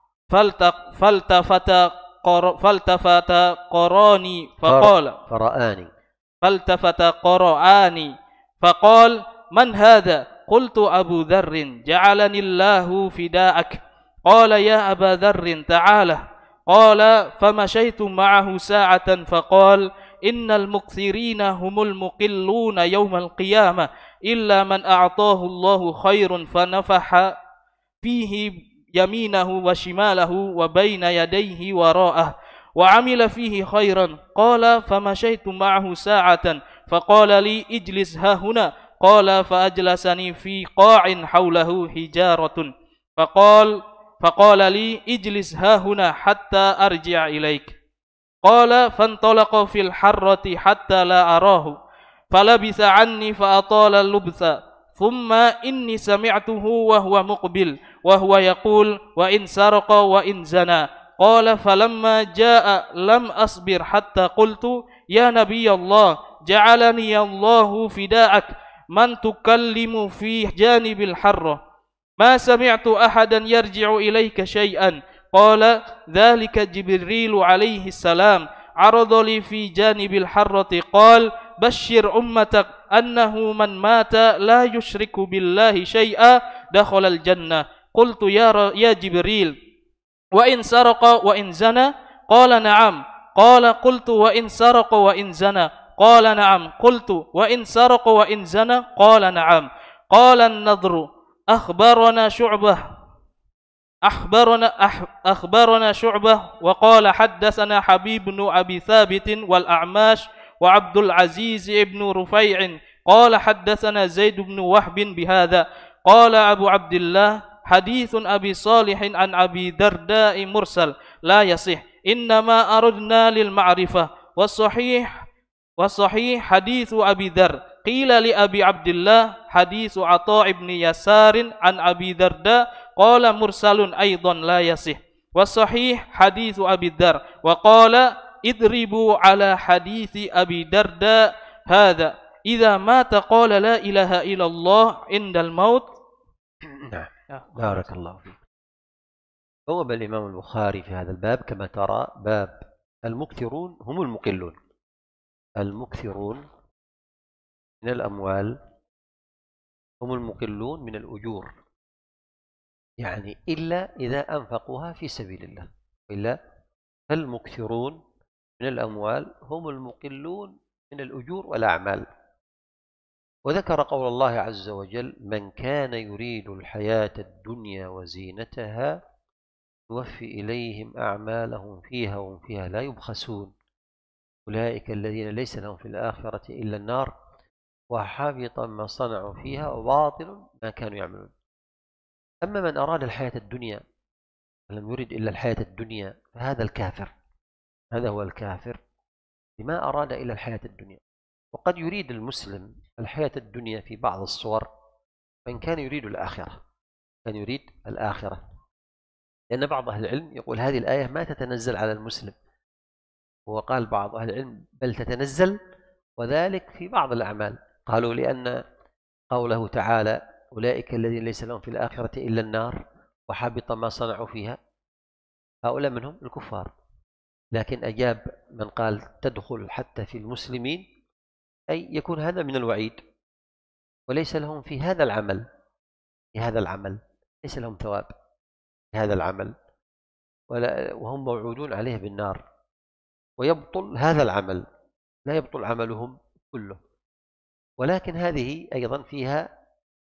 فالتفت قر فالتفت قراني فقال فرآني فالتفت قرآني فقال: من هذا؟ قلت: أبو ذر، جعلني الله فداءك. قال: يا أبا ذر تعالى. قال: فمشيت معه ساعة فقال: إن المكثرين هم المقلون يوم القيامة إلا من أعطاه الله خير فنفح فيه يمينه وشماله وبين يديه وراءه وعمل فيه خيرا. قال: فمشيت معه ساعة فقال لي: اجلس ها هنا. قال: فأجلسني في قاع حوله حجارة فقال فقال لي: اجلس ها هنا حتى أرجع إليك. قال: فانطلق في الحرة حتى لا أراه فلبث عني فأطال اللبث، ثم إني سمعته وهو مقبل وهو يقول: وإن سرق وإن زنى. قال: فلما جاء لم أصبر حتى قلت: يا نبي الله، جعلني الله فداءك، من تكلم في جانب الحرة؟ ما سمعت أحدا يرجع إليك شيئا. قال: ذلك جبريل عليه السلام عرض لي في جانب الحرة قال: بشر أمتك أنه من مات لا يشرك بالله شيئا دخل الجنة. قلت: يا يا جبريل، وإن سرق وإن زنى؟ قال: نعم. قال: قلت: وإن سرق وإن زنى؟ قال: نعم. قلت: وإن سرق وإن زنى؟ قال: نعم. قال النضر: أخبرنا شعبة أخبرنا أخبرنا شعبة وقال حدثنا حبيب بن أبي ثابت والأعماش وعبد العزيز بن رفيع قال حدثنا زيد بن وهب بهذا. قال أبو عبد الله: حديث أبي صالح عن أبي درداء مرسل لا يصح، إنما أردنا للمعرفة، والصحيح والصحيح حديث أبي ذر. قيل لأبي عبد الله: حديث عطاء بن يسار عن أبي درداء قال مرسل أيضا لا يصح، والصحيح حديث أبي الذر. وقال: اضربوا على حديث أبي درداء هذا، إذا مات قال لا إله إلا الله عند الموت. نعم، بارك الله فيك. بوب الإمام البخاري في هذا الباب كما ترى باب المكثرون هم المقلون. المكثرون من الأموال هم المقلون من الأجور، يعني إلا إذا أنفقوها في سبيل الله، إلا فالمكثرون من الأموال هم المقلون من الأجور والأعمال. وذكر قول الله عز وجل: من كان يريد الحياة الدنيا وزينتها نوفي إليهم أعمالهم فيها وهم فيها لا يبخسون أولئك الذين ليس لهم في الآخرة إلا النار وحبط ما صنعوا فيها وباطل ما كانوا يعملون. أما من أراد الحياة الدنيا ولم يرد إلا الحياة الدنيا فهذا الكافر، هذا هو الكافر لما أراد إلا الحياة الدنيا. وقد يريد المسلم الحياة الدنيا في بعض الصور، فإن كان يريد الآخرة كان يريد الآخرة، لأن بعض أهل العلم يقول هذه الآية ما تتنزل على المسلم، وقال بعض أهل العلم بل تتنزل وذلك في بعض الأعمال. قالوا لأن قوله تعالى: أولئك الذين ليس لهم في الآخرة إلا النار وحبط ما صنعوا فيها، هؤلاء منهم الكفار. لكن أجاب من قال تدخل حتى في المسلمين، أي يكون هذا من الوعيد، وليس لهم في هذا العمل في هذا العمل ليس لهم ثواب في هذا العمل، ولا وهم موعودون عليه بالنار، ويبطل هذا العمل، لا يبطل عملهم كله. ولكن هذه أيضا فيها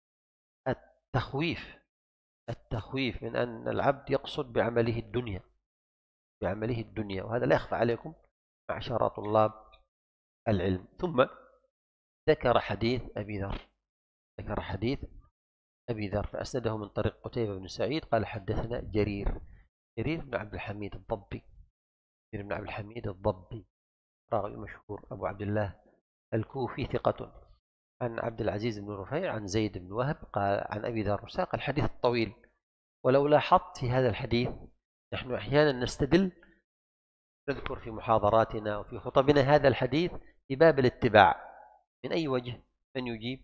التخويف التخويف من أن العبد يقصد بعمله الدنيا بعمله الدنيا وهذا لا يخفى عليكم معشر طلاب العلم. ثم ذكر حديث أبي ذر ذكر حديث أبي ذر فأسنده من طريق قتيبة بن سعيد قال حدثنا جرير جرير بن عبد الحميد الضبي جرير بن عبد الحميد الضبي راوي مشهور أبو عبد الله الكوفي ثقة، عن عبد العزيز بن رفيع عن زيد بن وهب قال عن أبي ذر ساق الحديث الطويل. ولو لاحظت في هذا الحديث نحن أحيانا نستدل نذكر في محاضراتنا وفي خطبنا هذا الحديث في باب الاتباع. من أي وجه؟ من يجيب؟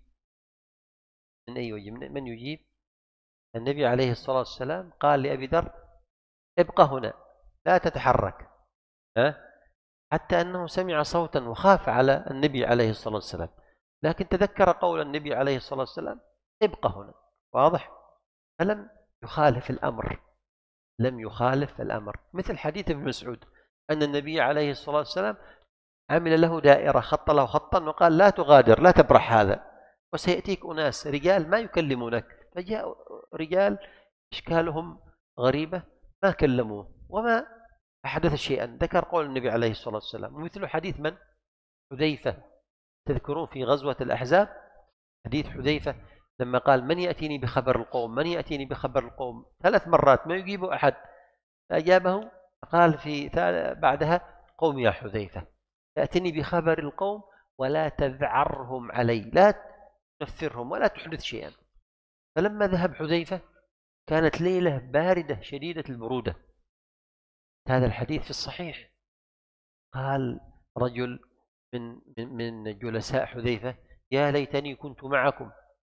من أي وجه؟ من يجيب؟ النبي عليه الصلاة والسلام قال لأبي ذر ابقى هنا لا تتحرك، ها؟ حتى أنه سمع صوتا وخاف على النبي عليه الصلاة والسلام، لكن تذكر قول النبي عليه الصلاة والسلام ابقى هنا. واضح؟ فلم يخالف الأمر لم يخالف الأمر مثل حديث ابن مسعود أن النبي عليه الصلاة والسلام عمل له دائرة، خط له خطا وقال لا تغادر لا تبرح هذا، وسيأتيك أناس رجال ما يكلمونك. فجاء رجال إشكالهم غريبة ما كلموه وما أحدث شيئا، ذكر قول النبي عليه الصلاة والسلام. ومثل حديث من؟ حذيفة. تذكرون في غزوة الأحزاب حديث حذيفة لما قال من يأتيني بخبر القوم من يأتيني بخبر القوم ثلاث مرات ما يجيب أحد، فأجابه قال في بعدها قوم يا حذيفة تأتني بخبر القوم ولا تذعرهم علي، لا تنفرهم ولا تحدث شيئا. فلما ذهب حذيفة كانت ليلة باردة شديدة البرودة، هذا الحديث في الصحيح. قال رجل من من جلساء حذيفة يا ليتني كنت معكم،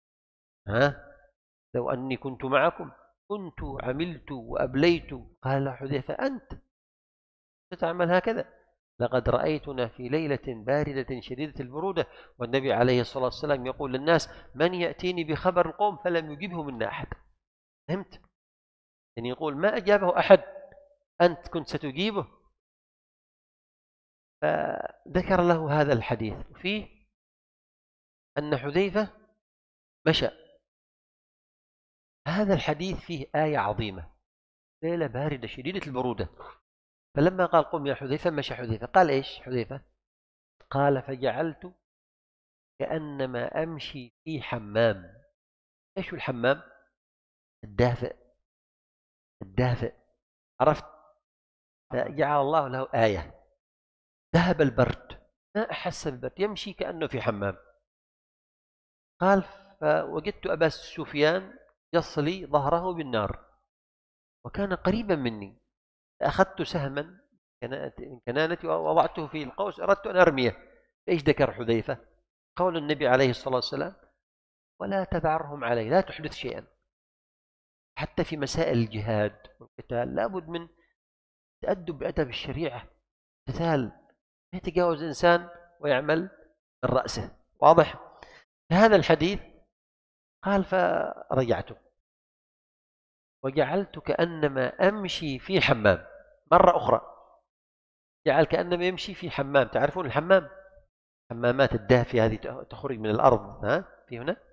ها لو أني كنت معكم كنت عملت وأبليت. قال حذيفة أنت ستعمل هكذا؟ لقد رأيتنا في ليلة باردة شديدة البرودة والنبي عليه الصلاة والسلام يقول للناس من يأتيني بخبر القوم فلم يجبه منا أحد. فهمت؟ يعني يقول ما أجابه أحد أنت كنت ستجيبه. فذكر له هذا الحديث فيه أن حذيفة مشى. هذا الحديث فيه آية عظيمة، ليلة باردة شديدة البرودة، فلما قال قم يا حذيفة مشى حذيفة. قال إيش حذيفة؟ قال فجعلت كأنما أمشي في حمام. إيش الحمام؟ الدافئ الدافئ عرفت؟ فجعل الله له آية ذهب البرد ما أحس بالبرد يمشي كأنه في حمام. قال فوجدت أبا سفيان يصلي ظهره بالنار وكان قريبا مني، أخذت سهما من كنانتي ووضعته في القوس أردت أن أرميه. إيش ذكر حذيفة؟ قول النبي عليه الصلاة والسلام ولا تذعرهم علي لا تحدث شيئا. حتى في مسائل الجهاد والقتال لابد من تأدب بأدب الشريعة، قتال ما يتجاوز إنسان ويعمل من رأسه. واضح؟ هذا الحديث قال فرجعت وجعلت كأنما أمشي في حمام. مرة أخرى جعل كأنما يمشي في حمام. تعرفون الحمام حمامات الدافئة هذه تخرج من الأرض، ها في هنا.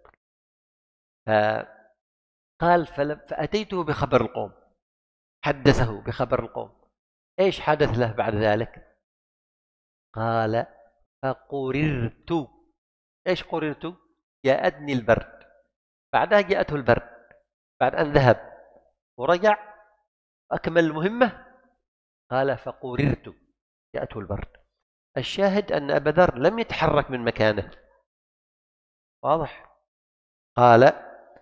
قال فأتيته بخبر القوم حدثه بخبر القوم. إيش حدث له بعد ذلك؟ قال فقررت. إيش قررت؟ جاءتني البرد، بعدها جاءته البرد بعد أن ذهب ورجع أكمل المهمة. قال فقررت جاءته البرد. الشاهد أن أبا ذر لم يتحرك من مكانه. واضح؟ قال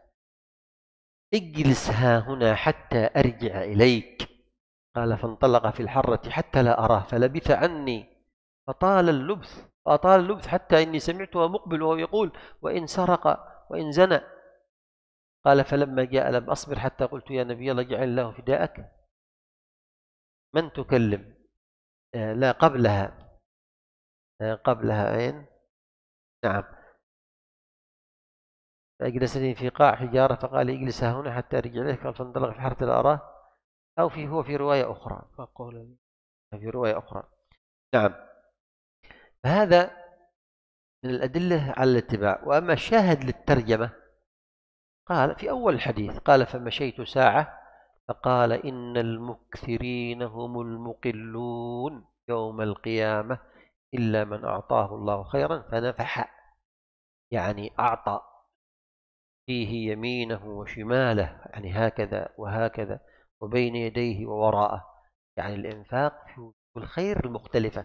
اجلس ها هنا حتى أرجع إليك. قال فانطلق في الحرة حتى لا أراه فلبث عني فطال اللبث فأطال اللبث حتى إني سمعته مقبل وهو يقول وإن سرق وإن زنى قال فلما جاء لم أصبر حتى قلت يا نبي الله جعل الله فداءك. من تكلم؟ آه لا قبلها، آه قبلها أين؟ نعم. فأجلسني في قاع حجارة فقال اجلس هنا حتى أرجع إليك، قال فانطلق في حرة لا أراه، أو في هو في رواية أخرى، فقال في رواية أخرى. نعم. فهذا من الأدلة على الاتباع. وأما الشاهد للترجمة قال في أول الحديث قال فمشيت ساعة فقال إن المكثرين هم المقلون يوم القيامة إلا من أعطاه الله خيرا فنفح، يعني أعطى فيه يمينه وشماله، يعني هكذا وهكذا وبين يديه ووراءه، يعني الإنفاق في الخير المختلفة.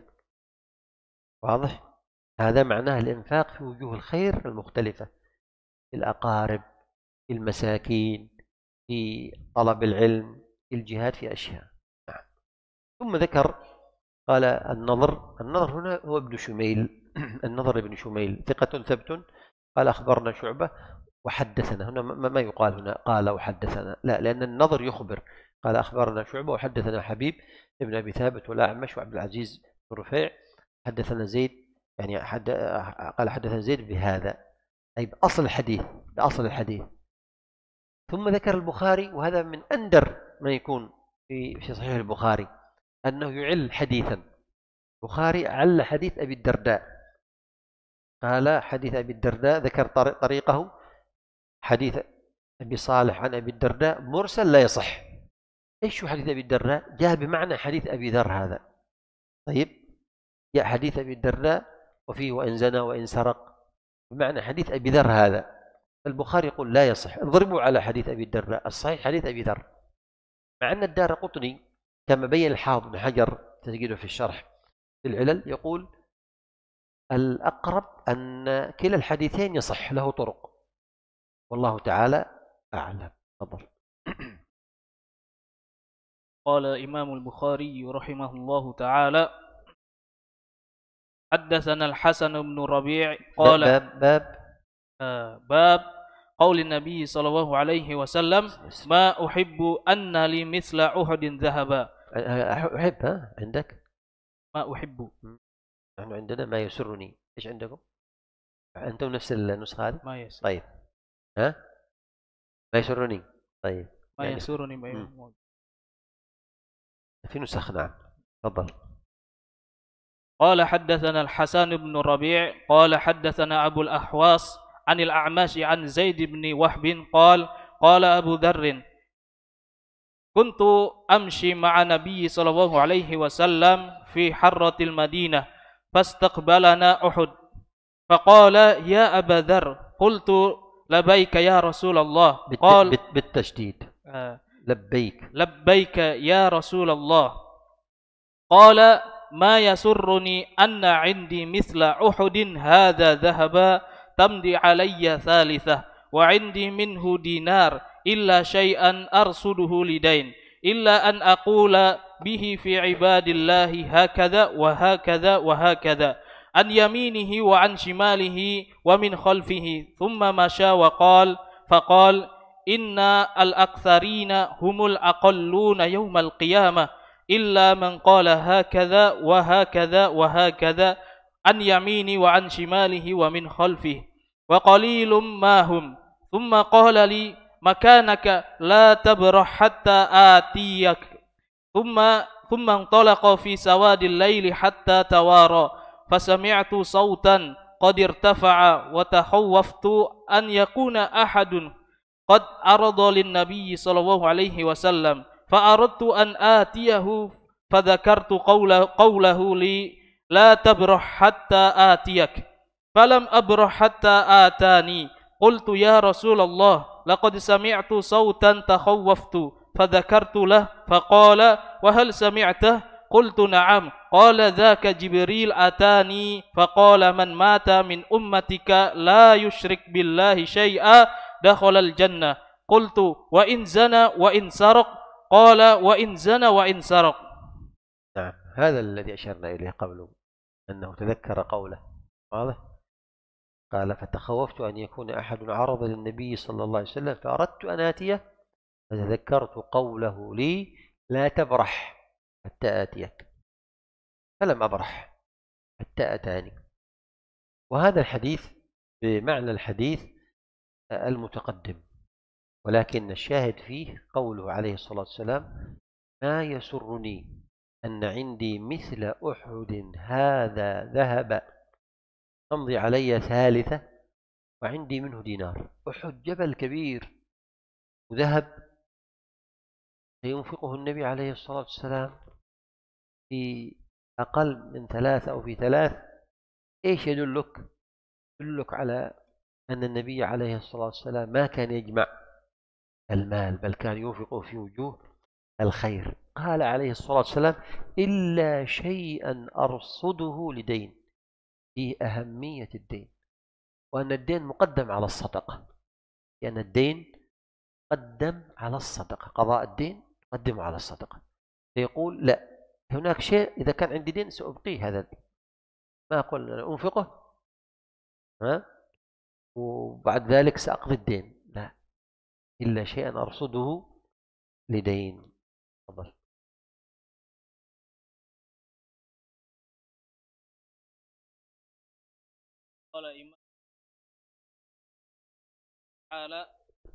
واضح؟ هذا معناه الإنفاق في وجوه الخير المختلفة، في الأقارب، في المساكين، في طلب العلم، في الجهاد، في أشياء. نعم. ثم ذكر قال النضر، النضر هنا هو ابن شميل النضر ابن شميل ثقة ثبت. قال أخبرنا شعبة وحدثنا، هنا ما يقال هنا قال وحدثنا، لا، لأن النضر يخبر. قال أخبرنا شعبة وحدثنا حبيب ابن أبي ثابت والأعمش وعبد العزيز بن رفيع، حدثنا زيد، يعني حد قال حدثنا زيد بهذا، أي بأصل الحديث، بأصل الحديث. ثم ذكر البخاري، وهذا من أندر ما يكون في في صحيح البخاري، أنه يعل حديثا. البخاري عل حديث أبي الدرداء، قال حديث أبي الدرداء، ذكر طريقه حديث أبي صالح عن أبي الدرداء مرسل لا يصح. إيش هو حديث أبي الدرداء؟ جاء بمعنى حديث أبي ذر هذا. طيب، جاء حديث أبي الدرداء وفيه وإن زنى وإن سرق، بمعنى حديث أبي ذر هذا. البخاري يقول لا يصح، اضربوا على حديث أبي الدرداء، الصحيح حديث أبي ذر. مع أن الدارقطني كما بين الحافظ بن حجر تجده في الشرح في العلل يقول الأقرب أن كلا الحديثين يصح، له طرق، والله تعالى أعلم. تفضل. قال الإمام البخاري رحمه الله تعالى حدثنا الحسن بن ربيع قال باب باب آه باب قول النبي صلى الله عليه وسلم ما أحب أن لي مثل أحد ذهبا. أحب، ها عندك ما أحب، نحن عندنا ما يسرني. إيش عندكم أنتم نفس النسخة هذه؟ ما يسر. طيب، ها ما يسرني. طيب، ما يعني يسرني في نسخ. نعم، تفضل. قال حدثنا الحسن بن ربيع قال حدثنا أبو الأحواص عن الأعمش عن زيد بن وهب قال قال أبو ذر كنت أمشي مع النبي صلى الله عليه وسلم في حرة المدينة فاستقبلنا أحد فقال يا أبا ذر، قلت لبيك يا رسول الله. قال بالتشديد آه لبيك لبيك يا رسول الله. قال ما يسرني أن عندي مثل أحد هذا ذهبا تمضي علي ثالثة وعندي منه دينار إلا شيئا أرصده لدين إلا أن أقول به في عباد الله هكذا وهكذا وهكذا عن يمينه وعن شماله ومن خلفه. ثم مشى وقال فقال إن الأكثرين هم الأقلون يوم القيامة إلا من قال هكذا وهكذا وهكذا عن يمينه وعن شماله ومن خلفه وقليل ما هم. ثم قال لي مكانك لا تبرح حتى آتيك. ثم ثم انطلق في سواد الليل حتى توارى فسمعت صوتا قد ارتفع وتخوفت أن يكون أحد قد عرض للنبي صلى الله عليه وسلم فأردت أن آتيه فذكرت قوله, قوله لي لا تبرح حتى آتيك فلم أبرح حتى آتاني. قلت يا رسول الله لقد سمعت صوتا تخوفت فذكرت له فقال وهل سمعته؟ قلت نعم. قال ذاك جبريل أتاني فقال من مات من أمتك لا يشرك بالله شيئا دخل الجنة. قلت وإن زنى وإن سرق؟ قال وإن زنى وإن سرق. نعم، هذا الذي أشرنا إليه قبل أنه تذكر قوله. واضح؟ قال فتخوفت أن يكون أحد عرض للنبي صلى الله عليه وسلم فأردت أن آتيه فتذكرت قوله لي لا تبرح حتى آتيك فلم أبرح حتى أتاني. وهذا الحديث بمعنى الحديث المتقدم، ولكن الشاهد فيه قوله عليه الصلاة والسلام ما يسرني أن عندي مثل أحد هذا ذهب تمضي علي ثالثة وعندي منه دينار. أحد جبل كبير وذهب سينفقه النبي عليه الصلاة والسلام في أقل من ثلاث أو في ثلاث. إيش يدلك؟ يدلك على أن النبي عليه الصلاة والسلام ما كان يجمع المال بل كان ينفقه في وجوه الخير. قال عليه الصلاة والسلام إلا شيئا أرصده لدين، في أهمية الدين وأن الدين مقدم على الصدقة، لأن الدين مقدم على الصدقة، قضاء الدين مقدم على الصدقة. فيقول لا، هناك شيء إذا كان عندي دين سأبقيه هذا الدين، ما أقول أنا أنفقه ها وبعد ذلك سأقضي الدين، لا، إلا شيئا أرصده لدين. تفضل. قال إمام تعالى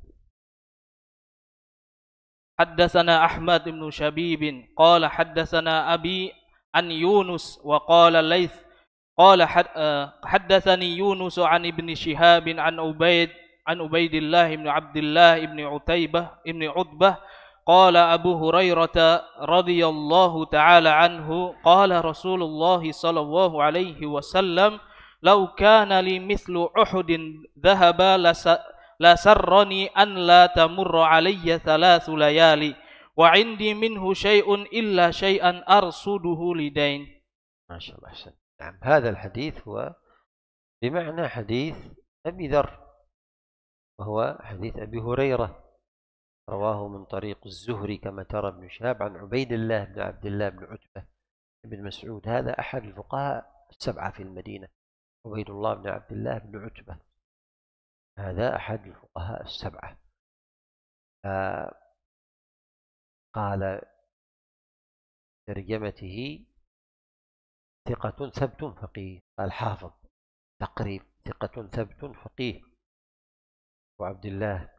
حدثنا أحمد بن شبيب قال حدثنا أبي عن يونس وقال الليث قال حدثني يونس عن ابن شهاب عن عبيد عن عبيد الله بن عبد الله بن عتيبة بن عتبة قال أبو هريرة رضي الله تعالى عنه قال رسول الله صلى الله عليه وسلم لو كان لي مثل أحد ذهب لسرني أن لا تمر علي ثلاث ليالي وعندي منه شيء إلا شيئا أرصده لدين. ما شاء الله أحسن. نعم، هذا الحديث هو بمعنى حديث أبي ذر، وهو حديث أبي هريرة رواه من طريق الزهري كما ترى ابن شهاب عن عبيد الله بن عبد الله بن عتبة بن مسعود. هذا أحد الفقهاء السبعة في المدينة، عبيد الله بن عبد الله بن عتبة، هذا أحد الفقهاء السبعة. قال ترجمته ثقة ثبت فقيه، قال حافظ تقريب ثقة ثبت فقيه، وعبد الله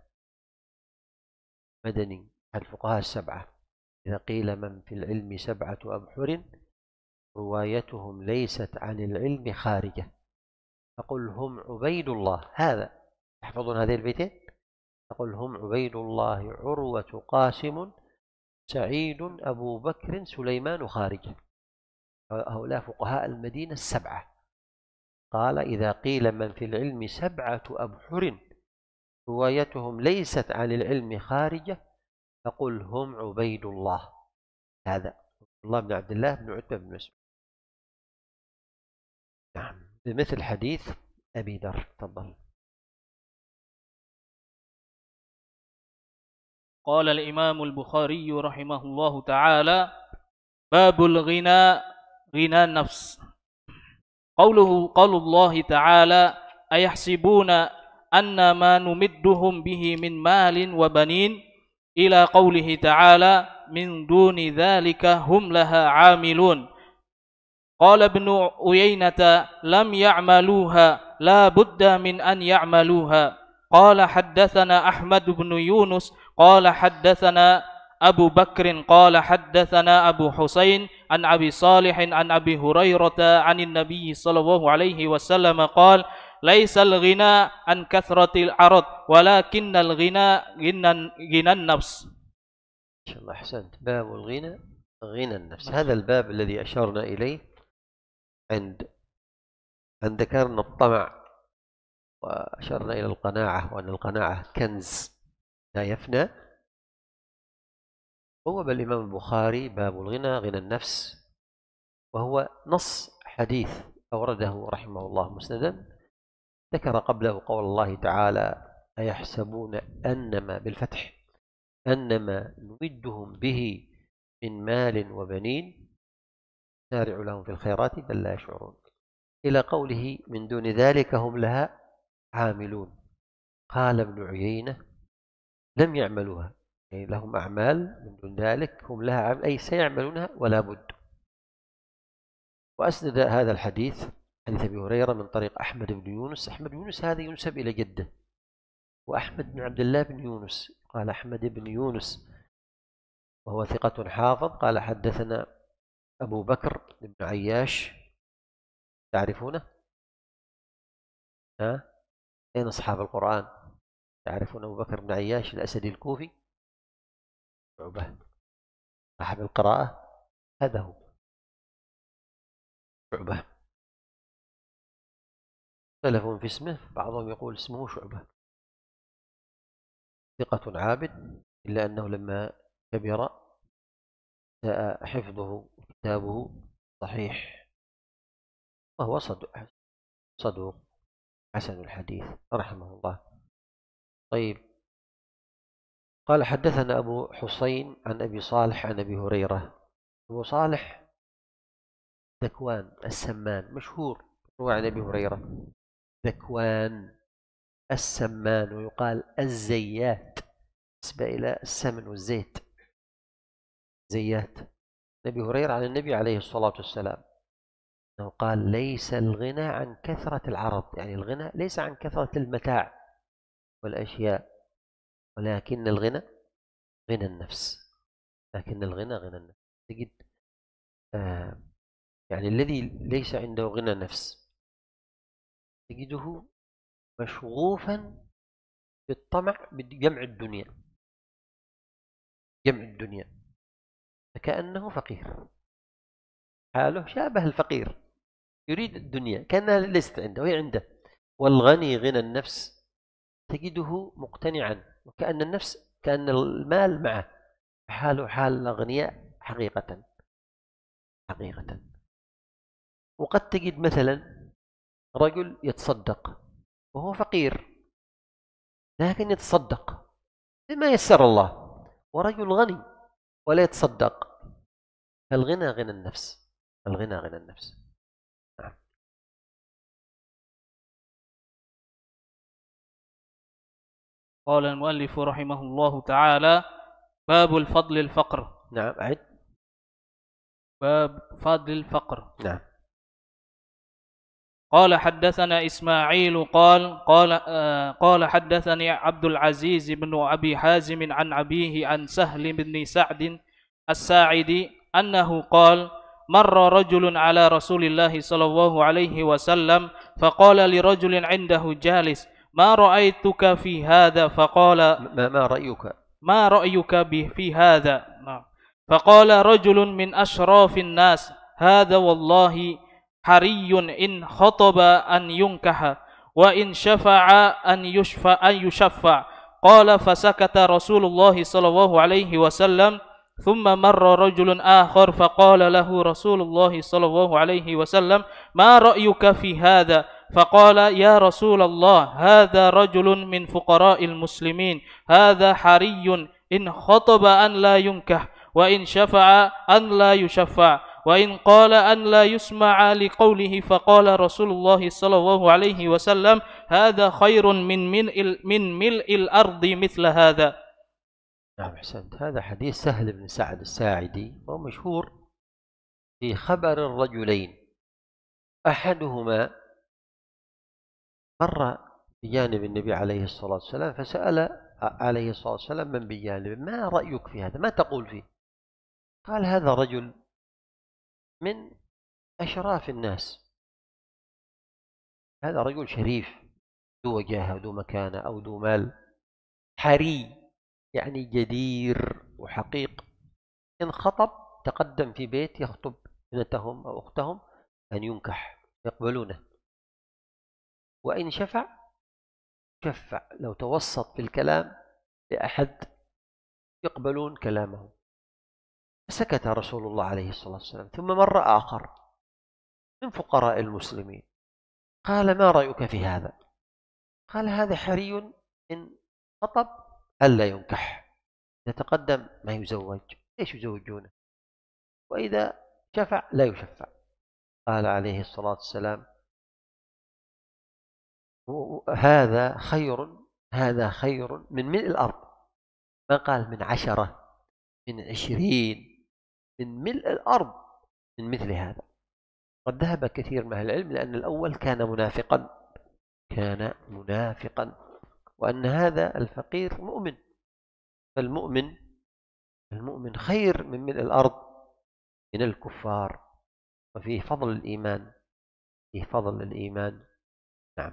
مدني أحد الفقهاء السبعة. إذا قيل من في العلم سبعة أبحر روايتهم ليست عن العلم خارجة فقل هم عبيد الله، هذا تحفظون هذه البيتين، فقل هم عبيد الله عروة قاسم سعيد أبو بكر سليمان خارجة. هؤلاء فقهاء المدينة السبعة. قال إذا قيل من في العلم سبعة أبحر روايتهم ليست عن العلم خارجة فقل هم عبيد الله، هذا عبد الله بن عبد الله بن عتبة بن مسعود. نعم، بمثل حديث أبي ذر. تفضل. قال الإمام البخاري رحمه الله تعالى باب الغنى غنى النفس. قوله قال الله تعالى أيحسبون أن ما نمدهم به من مال وبنين إلى قوله تعالى من دون ذلك هم لها عاملون. قال ابن عيينة لم يعملوها لا بد من أن يعملوها. قال حدثنا أحمد بن يونس قال حدثنا أبو بكر قال حدثنا أبو حسين عن أبي صالح عن أبي هريرة عن النبي صلى الله عليه وسلم قال ليس الغنى عن كثرة العرض ولكن الغنى غنى النفس. إن شاء الله أحسنت. باب الغنى غنى النفس، هذا الباب الذي أشرنا إليه عند أن ذكرنا الطمع وأشرنا إلى القناعة وأن القناعة كنز لا يفنى. هو بالإمام البخاري باب الغنى غنى النفس، وهو نص حديث أورده رحمه الله مسندا ذكر قبله قول الله تعالى أيحسبون أنما بالفتح أنما نمدهم به من مال وبنين نسارع لهم في الخيرات بل لا يشعرون، إلى قوله من دون ذلك هم لها عاملون. قال ابن عيينة لم يعملوها، يعني لهم أعمال من دون ذلك هم لها عمل أي سيعملونها ولا بد. وأسند هذا الحديث حديث أبي هريرة من طريق أحمد بن يونس. أحمد بن يونس هذا ينسب إلى جده، وأحمد بن عبد الله بن يونس. قال أحمد بن يونس وهو ثقة حافظ قال حدثنا أبو بكر بن عياش، تعرفونه؟ ها؟ أين أصحاب القرآن تعرفون أبو بكر بن عياش الأسدي الكوفي؟ شعبة صاحب القراءة، هذا هو شعبة. اختلفوا في اسمه، بعضهم يقول اسمه شعبة، ثقة عابد، إلا أنه لما كبر ساء حفظه وكتابه صحيح، وهو صدوق صدوق حسن الحديث رحمه الله. طيب، قال حدثنا أبو حسين عن أبي صالح عن أبي هريرة. أبو صالح ذكوان السمان مشهور روى عن أبي هريرة، ذكوان السمان، ويقال الزيات نسبة إلى السمن والزيت، زيات. أبي هريرة عن النبي عليه الصلاة والسلام أنه قال ليس الغنى عن كثرة العرض، يعني الغنى ليس عن كثرة المتاع والأشياء، ولكن الغنى غنى النفس، لكن الغنى غنى النفس. تجد آه يعني الذي ليس عنده غنى نفس تجده مشغوفا بالطمع بجمع الدنيا، جمع الدنيا، فكأنه فقير، حاله شابه الفقير يريد الدنيا كأنها ليست عنده وهي عنده. والغني غنى النفس تجده مقتنعا، وكأن النفس كأن المال معه، حاله حال الأغنياء حقيقة حقيقة. وقد تجد مثلا رجل يتصدق وهو فقير لكن يتصدق بما يسر الله، ورجل غني ولا يتصدق. فالغنى غنى النفس، الغنى غنى النفس. نعم. قال المؤلف رحمه الله تعالى: باب الفضل الفقر. نعم أعد. باب فضل الفقر. نعم. قال حدثنا إسماعيل قال قال آه قال حدثني عبد العزيز بن أبي حازم عن أبيه عن سهل بن سعد الساعدي أنه قال: مر رجل على رسول الله صلى الله عليه وسلم فقال لرجل عنده جالس: ما رأيتك في هذا؟ فقال: ما, ما رأيك ما رأيك به في هذا؟ فقال رجل من أشراف الناس: هذا والله حري إن خطب أن ينكح، وإن شفع أن يشفع, أن يشفع. قال: فسكت رسول الله صلى الله عليه وسلم. ثم مر رجل آخر فقال له رسول الله صلى الله عليه وسلم: ما رأيك في هذا؟ فقال: يا رسول الله، هذا رجل من فقراء المسلمين، هذا حري إن خطب أن لا ينكح، وإن شفع أن لا يشفع، وإن قال أن لا يسمع لقوله. فقال رسول الله صلى الله عليه وسلم: هذا خير من ملء من ملء الأرض مثل هذا. نعم أحسنت. هذا حديث سهل بن سعد الساعدي، وهو مشهور في خبر الرجلين، أحدهما مر بجانب النبي عليه الصلاة والسلام فسأل عليه الصلاة والسلام من بجانب: ما رأيك في هذا؟ ما تقول فيه؟ قال: هذا رجل من أشراف الناس، هذا رجل شريف ذو وجاهة وذو مكانة أو ذو مال، حري يعني جدير وحقيق، إن خطب تقدم في بيت يخطب ابنتهم أو أختهم أن ينكح يقبلونه، وإن شفع شفع، لو توسط في الكلام لأحد يقبلون كلامه. فسكت رسول الله عليه الصلاة والسلام. ثم مر آخر من فقراء المسلمين قال: ما رأيك في هذا؟ قال: هذا حري إن خطب ألا ينكح، يتقدم ما يزوج، ليش يزوجونه؟ وإذا شفع لا يشفع. قال عليه الصلاة والسلام: هذا خير، هذا خير من ملء الأرض. ما قال من عشرة، من عشرين، من ملء الأرض من مثل هذا. قد ذهب كثير من أهل العلم لأن الأول كان منافقا، كان منافقا، وأن هذا الفقير مؤمن. فالمؤمن المؤمن خير من ملء الأرض من الكفار، وفيه فضل الإيمان، فيه فضل الإيمان. نعم.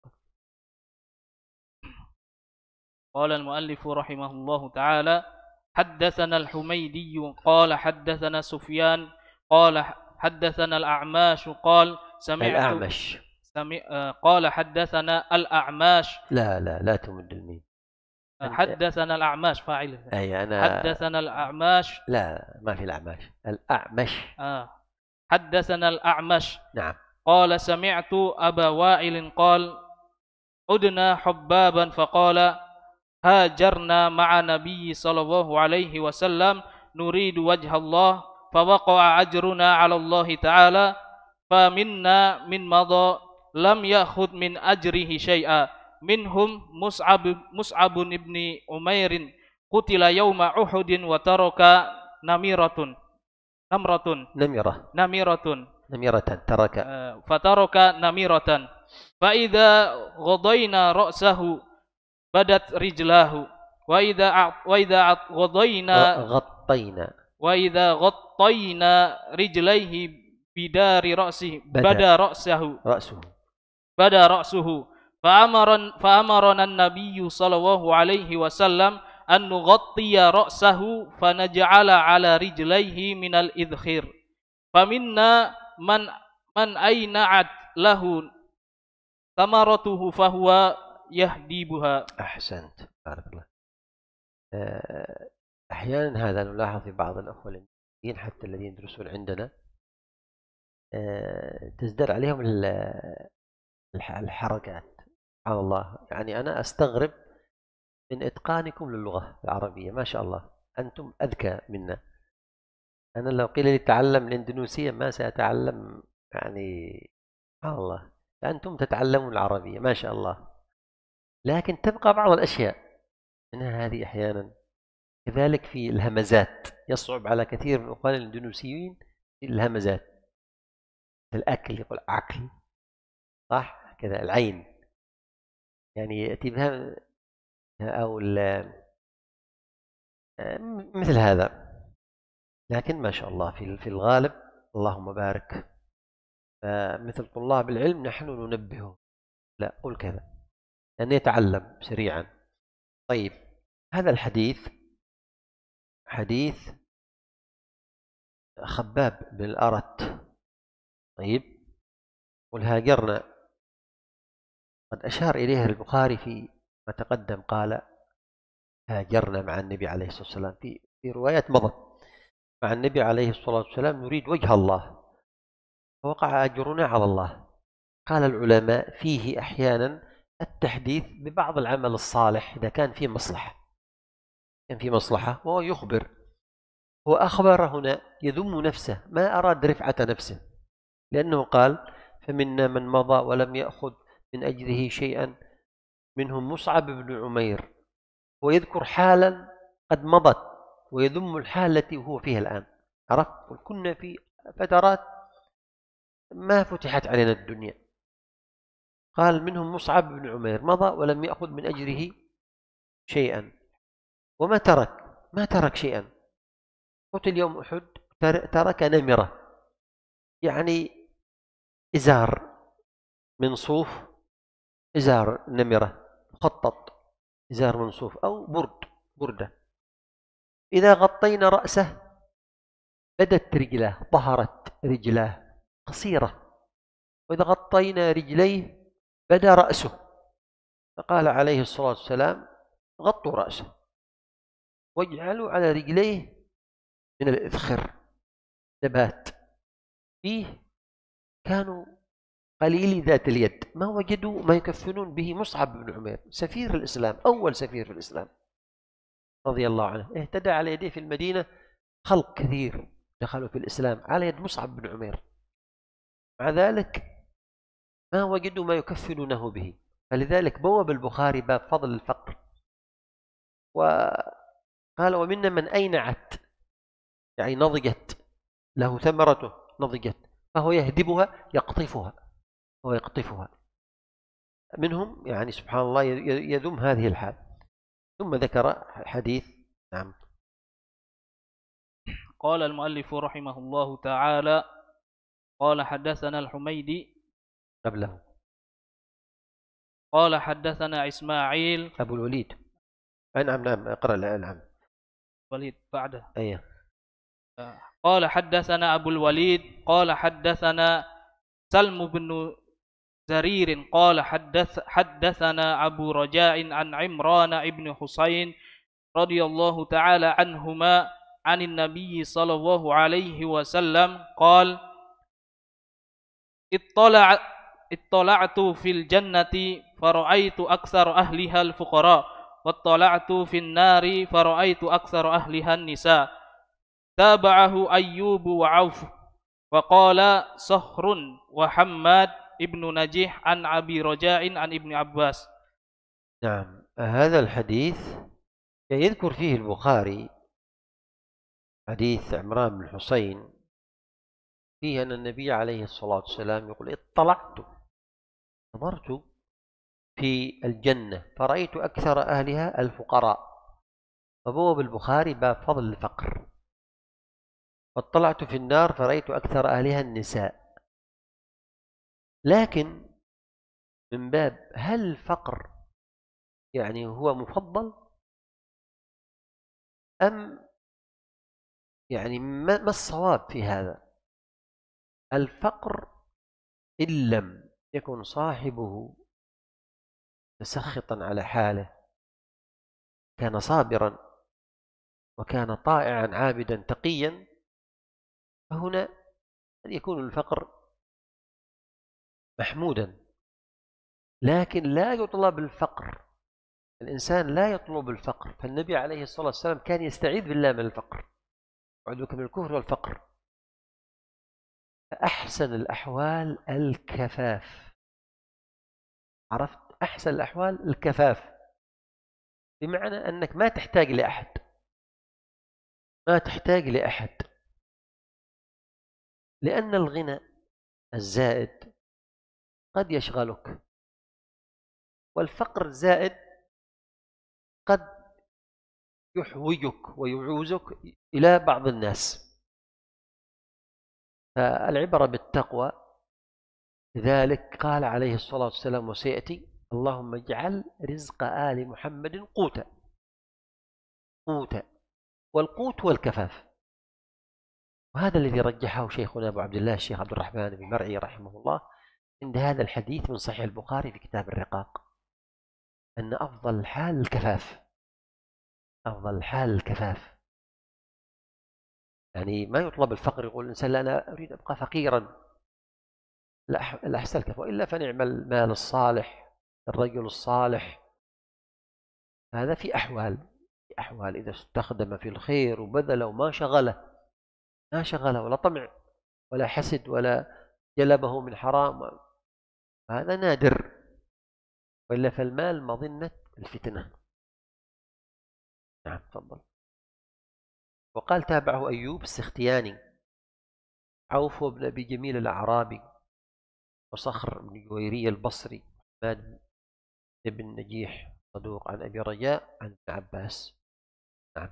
قال المؤلف رحمه الله تعالى: حدثنا الحميدي قال حدثنا سفيان قال حدثنا الأعماش قال سمعت الأعمش سمع قال حدثنا الأعماش. لا لا لا تمد الميم. حدثنا الأعماش فاعل. أي أنا حدثنا الأعماش. لا، ما في الأعماش، الأعمش. آه. حدثنا الأعمش. نعم. قال سمعت أبا وائل قال عدنا حبابا فقال هاجرنا مع نبي صلى الله عليه وسلم نريد وجه الله فوقع أجرنا على الله تعالى فمنا من مضى لم يأخذ من أجره شيئا منهم مصعب مصعب بن عمير قتل يوم أحد وترك نميرة نمرة نمرة نميرة نميرة ترك فترك نميرة فإذا غضينا رأسه بدت رجلاه وإذا وإذا غضينا غطينا وإذا غطينا رجليه بدار رأسه بدا, بدا رأسه رأسه بدا رأسه فأمر فأمرنا النبي صلى الله عليه وسلم أن نغطي رأسه فنجعل على رجليه من الإذخير فمنا من من أينعت له ثمرته فهو يهديبها. أحسنت، بارك الله. أحيانا هذا نلاحظ في بعض الأخوة الإنجليزيين حتى الذين يدرسون عندنا تزدر عليهم الحركات. سبحان الله، يعني أنا أستغرب من إتقانكم للغة العربية، ما شاء الله، أنتم أذكى منا. أنا لو قيل لي تعلم الإندونيسية ما سأتعلم، يعني سبحان الله، أنتم تتعلمون العربية ما شاء الله. لكن تبقى بعض الأشياء منها هذه أحيانا. كذلك في الهمزات يصعب على كثير من الأخوان الإندونيسيين في الهمزات. الأكل يقول أكل، صح كذا، العين يعني يأتي بها أو مثل هذا. لكن ما شاء الله في في الغالب اللهم بارك. فمثل طلاب العلم نحن ننبهه، لا قل كذا، أن يتعلم سريعا. طيب، هذا الحديث حديث خباب بن الأرت. طيب، والهاجرنا قد أشار إليها البخاري في ما تقدم، قال هاجرنا مع النبي عليه الصلاة والسلام. في في روايات مضت مع النبي عليه الصلاة والسلام نريد وجه الله فوقع أجرنا على الله. قال العلماء فيه أحيانا التحديث ببعض العمل الصالح إذا كان فيه مصلحة، كان فيه مصلحة وهو يخبر. هو أخبر هنا يذم نفسه، ما أراد رفعة نفسه، لأنه قال فمنا من مضى ولم يأخذ من أجره شيئا منهم مصعب بن عمير، ويذكر حالا قد مضت ويذم الحال التي هو فيها الآن. عرفت؟ كنا في فترات ما فتحت علينا الدنيا. قال منهم مصعب بن عمير مضى ولم يأخذ من أجره شيئا، وما ترك ما ترك شيئا. قتل يوم أحد ترك نمرة، يعني إزار من صوف، إزار نمرة مخطط، إزار من صوف أو برد بردة. إذا غطينا رأسه بدت رجلاه، ظهرت رجلاه قصيرة، وإذا غطينا رجليه بدا رأسه. فقال عليه الصلاة والسلام غطوا رأسه واجعلوا على رجليه من الإذخر نبات. فيه كانوا قليلي ذات اليد، ما وجدوا ما يكفنون به مصعب بن عمير سفير الإسلام، أول سفير في الإسلام رضي الله عنه. اهتدى على يديه في المدينة خلق كثير دخلوا في الإسلام على يد مصعب بن عمير، مع ذلك ما وجدوا ما يكفنونه به. فلذلك بوب البخاري باب فضل الفقر، وقال ومنا من أينعت، يعني نضجت له ثمرته، نضجت فهو يهدبها يقطفها، هو يقطفها منهم، يعني سبحان الله يذم هذه الحال. ثم ذكر حديث. نعم. قال المؤلف رحمه الله تعالى قال حدثنا الحميدي قبله قال حدثنا إسماعيل أبو الوليد. نعم نعم اقرأ. نعم وليد بعده. أيه. قال حدثنا أبو الوليد قال حدثنا سلم بن زرير قال حدث حدثنا أبو رجاء عن عمران بن حسين رضي الله تعالى عنهما عن النبي صلى الله عليه وسلم قال اطلع اطلعت في الجنة فرأيت أكثر أهلها الفقراء، واطلعت في النار فرأيت أكثر أهلها النساء. تابعه أيوب وعوف، وقال صخر وحماد ابن نجيح عن أبي رجاء عن ابن عباس. نعم. هذا الحديث يذكر فيه البخاري حديث عمران بن حسين فيه أن النبي عليه الصلاة والسلام يقول اطلعت، نظرت في الجنة فرأيت أكثر أهلها الفقراء، فبوب البخاري باب فضل الفقر. واطلعت في النار فرأيت أكثر أهلها النساء. لكن من باب هل الفقر يعني هو مفضل أم يعني ما الصواب في هذا؟ الفقر إن لم يكن صاحبه متسخطا على حاله، كان صابرا وكان طائعا عابدا تقيا، فهنا يكون الفقر محمودا. لكن لا يطلب الفقر، الإنسان لا يطلب الفقر. فالنبي عليه الصلاة والسلام كان يستعيذ بالله من الفقر، أعوذ من الكفر والفقر. فأحسن الأحوال الكفاف. عرفت؟ أحسن الأحوال الكفاف، بمعنى أنك ما تحتاج لأحد، ما تحتاج لأحد، لأن الغنى الزائد قد يشغلك، والفقر الزائد قد يحوجك ويعوزك إلى بعض الناس. فالعبرة بالتقوى. لذلك قال عليه الصلاة والسلام وسيأتي اللهم اجعل رزق آل محمد قوتا، قوتا، والقوت والكفاف. وهذا الذي رجحه شيخنا أبو عبد الله الشيخ عبد الرحمن بن مرعي رحمه الله عند هذا الحديث من صحيح البخاري في كتاب الرقاق، أن أفضل الحال الكفاف، أفضل الحال الكفاف. يعني ما يطلب الفقر، يقول الإنسان لا أنا أريد أبقى فقيرا، لا أحسن الكفاف، وإلا فنعم المال الصالح، الرجل الصالح. هذا في أحوال، في أحوال إذا استخدم في الخير وبذل وما شغله، ما شغله ولا طمع ولا حسد ولا جلبه من حرام، هذا نادر، وإلا فالمال مظنة الفتنة. نعم تفضل. وقال تابعه أيوب السختياني، عوف بن أبي جميل الأعرابي، وصخر بن جويري البصري، حماد بن نجيح صدوق، عن أبي رجاء عن ابن عباس. نعم.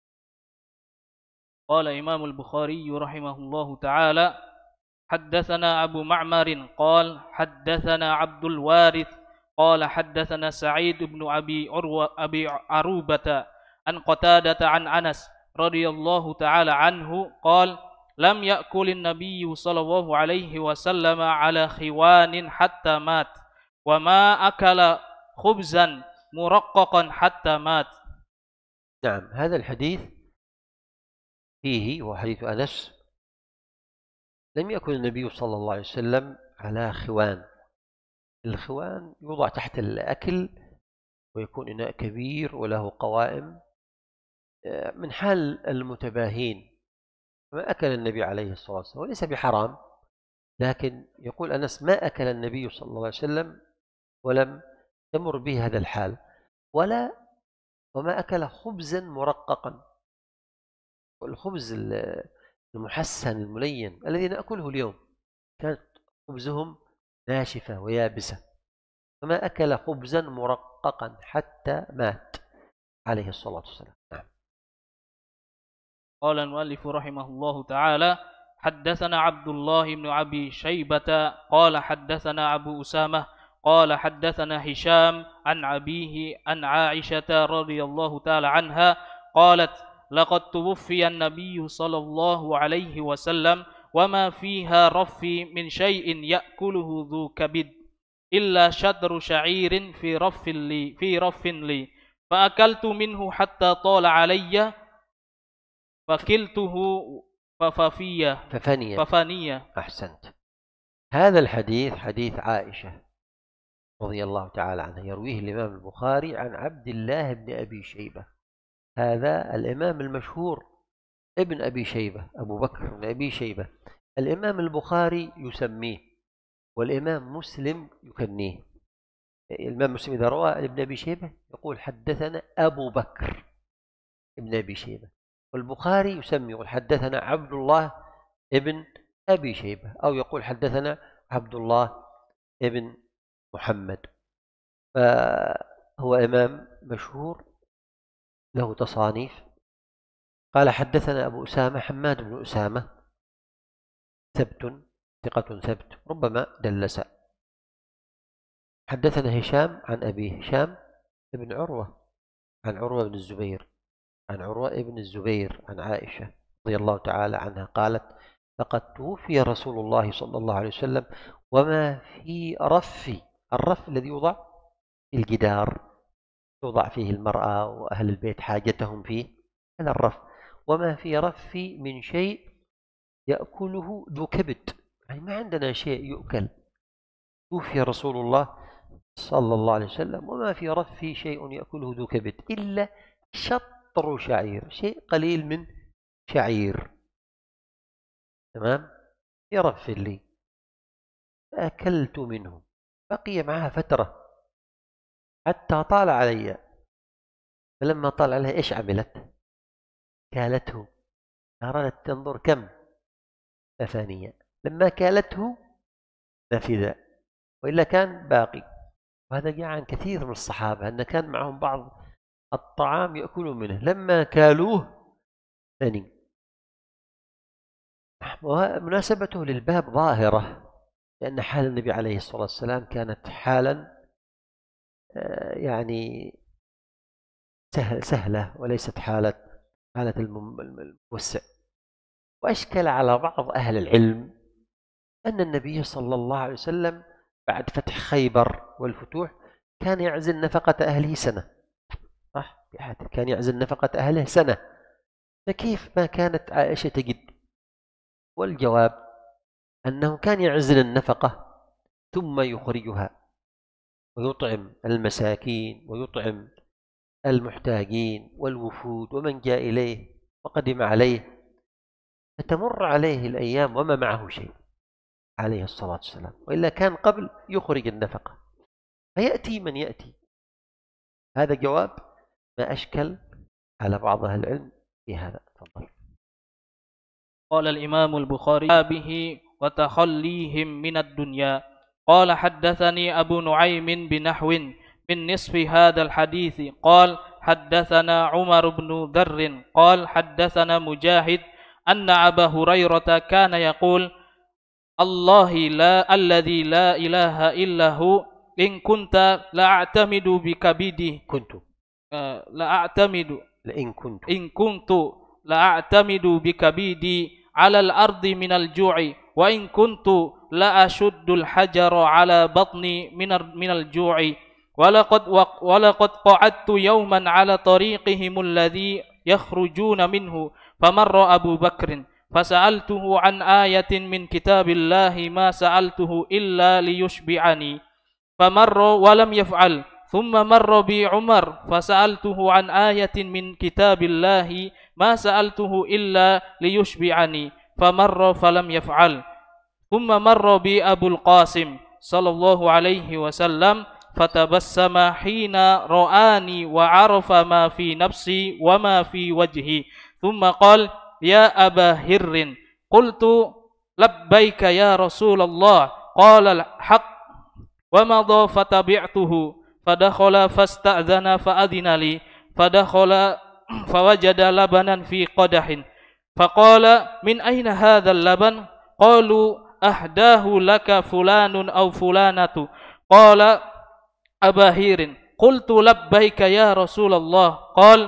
قال إمام البخاري رحمه الله تعالى حدثنا أبو معمر قال حدثنا عبد الوارث قال حدثنا سعيد بن أبي عروة أبي عروبة عن قتادة عن أنس رضي الله تعالى عنه قال لم يأكل النبي صلى الله عليه وسلم على خوان حتى مات، وما أكل خبزا مرققا حتى مات. نعم. هذا الحديث فيه وحديث أنس لم يكن النبي صلى الله عليه وسلم على خوان. الخوان يوضع تحت الأكل ويكون إناء كبير وله قوائم من حال المتباهين، ما أكل النبي عليه الصلاة والسلام، وليس بحرام، لكن يقول أنس ما أكل النبي صلى الله عليه وسلم ولم يمر به هذا الحال. ولا وما أكل خبزا مرققا، والخبز المحسن الملين الذي نأكله اليوم كانت خبزهم ناشفة ويابسة، فما أكل خبزا مرققا حتى مات عليه الصلاة والسلام. نعم. قال المؤلف رحمه الله تعالى: حدثنا عبد الله بن أبي شيبة قال حدثنا أبو أسامة قال حدثنا هشام عن أبيه عن عائشة رضي الله تعالى عنها قالت: لقد توفي النبي صلى الله عليه وسلم وما فيها رفي من شيء يأكله ذو كبد إلا شطر شعير في رف لي في رف لي فأكلت منه حتى طال علي فكلته فففية ففنية ففنية. أحسنت. هذا الحديث حديث عائشة رضي الله تعالى عنها، يرويه الإمام البخاري عن عبد الله بن أبي شيبة. هذا الإمام المشهور ابن أبي شيبة، أبو بكر بن أبي شيبة، الإمام البخاري يسميه والإمام مسلم يكنيه. الإمام مسلم إذا روى ابن أبي شيبة يقول حدثنا أبو بكر ابن أبي شيبة، والبخاري يسمي يقول حدثنا عبد الله ابن أبي شيبة، أو يقول حدثنا عبد الله ابن محمد. فهو إمام مشهور له تصانيف. قال حدثنا أبو أسامة حماد بن أسامة ثبت ثقة ثبت ربما دلس. حدثنا هشام عن أبيه هشام ابن عروة عن عروة بن الزبير عن عروة ابن الزبير عن عائشة رضي الله تعالى عنها قالت: لقد توفي رسول الله صلى الله عليه وسلم وما في رف، الرف الذي يوضع في الجدار توضع فيه المرأة وأهل البيت حاجتهم فيه، هذا الرف، وما في رفي من شيء يأكله ذو كبد، يعني ما عندنا شيء يؤكل. توفي رسول الله صلى الله عليه وسلم وما في رفي شيء يأكله ذو كبد إلا شطر شعير، شيء قليل من شعير، تمام، في رف لي فأكلت منه، بقي معها فترة حتى طال علي، فلما طال عليها إيش عملت؟ كالته، أرادت تنظر كم ففانية، لما كالته نفذ، وإلا كان باقي. وهذا جاء عن كثير من الصحابة أن كان معهم بعض الطعام يأكلون منه، لما كالوه ثاني. ومناسبته للباب ظاهرة، لأن حال النبي عليه الصلاة والسلام كانت حالا يعني سهلة وليست حالة حالة الموسع. وأشكل على بعض أهل العلم أن النبي صلى الله عليه وسلم بعد فتح خيبر والفتوح كان يعزل نفقة أهله سنة، صح؟ كان يعزل نفقة أهله سنة، فكيف ما كانت عائشة تجد؟ والجواب أنه كان يعزل النفقة ثم يخرجها ويطعم المساكين ويطعم المحتاجين والوفود ومن جاء إليه وقدم عليه، فتمر عليه الأيام وما معه شيء عليه الصلاة والسلام، وإلا كان قبل يخرج النفقة، فيأتي من يأتي. هذا جواب ما أشكل على بعض أهل العلم في هذا. تفضل. قال الإمام البخاري به وتخليهم من الدنيا. قال حدثني أبو نعيم بنحو من نصف هذا الحديث. قال حدثنا عمر بن ذر قال حدثنا مجاهد أن أبا هريرة كان يقول: الله لا الذي لا إله إلا هو إن كنت لأعتمد بكبدي كنت آه لأعتمد لإن كنت إن كنت لأعتمد بكبدي على الأرض من الجوع وإن كنت لأشد الحجر على بطني من من الجوع ولقد ولقد قعدت يوما على طريقهم الذي يخرجون منه فمر أبو بكر فسألته عن آية من كتاب الله ما سألته إلا ليشبعني فمر ولم يفعل. ثم مر بي عمر فسألته عن آية من كتاب الله ما سألته إلا ليشبعني فمر فلم يفعل. ثم مر بي أبو القاسم صلى الله عليه وسلم فتبسم حين رآني وعرف ما في نفسي وما في وجهي ثم قال يا أبا هر قلت لبيك يا رسول الله قال الحق ومضى فتبعته فدخل فاستأذن فأذن لي فدخل فوجد لبنا في قدح فقال من أين هذا اللبن قالوا أهداه لك فلان أو فلانة قال أبا هير قلت لبيك يا رسول الله قال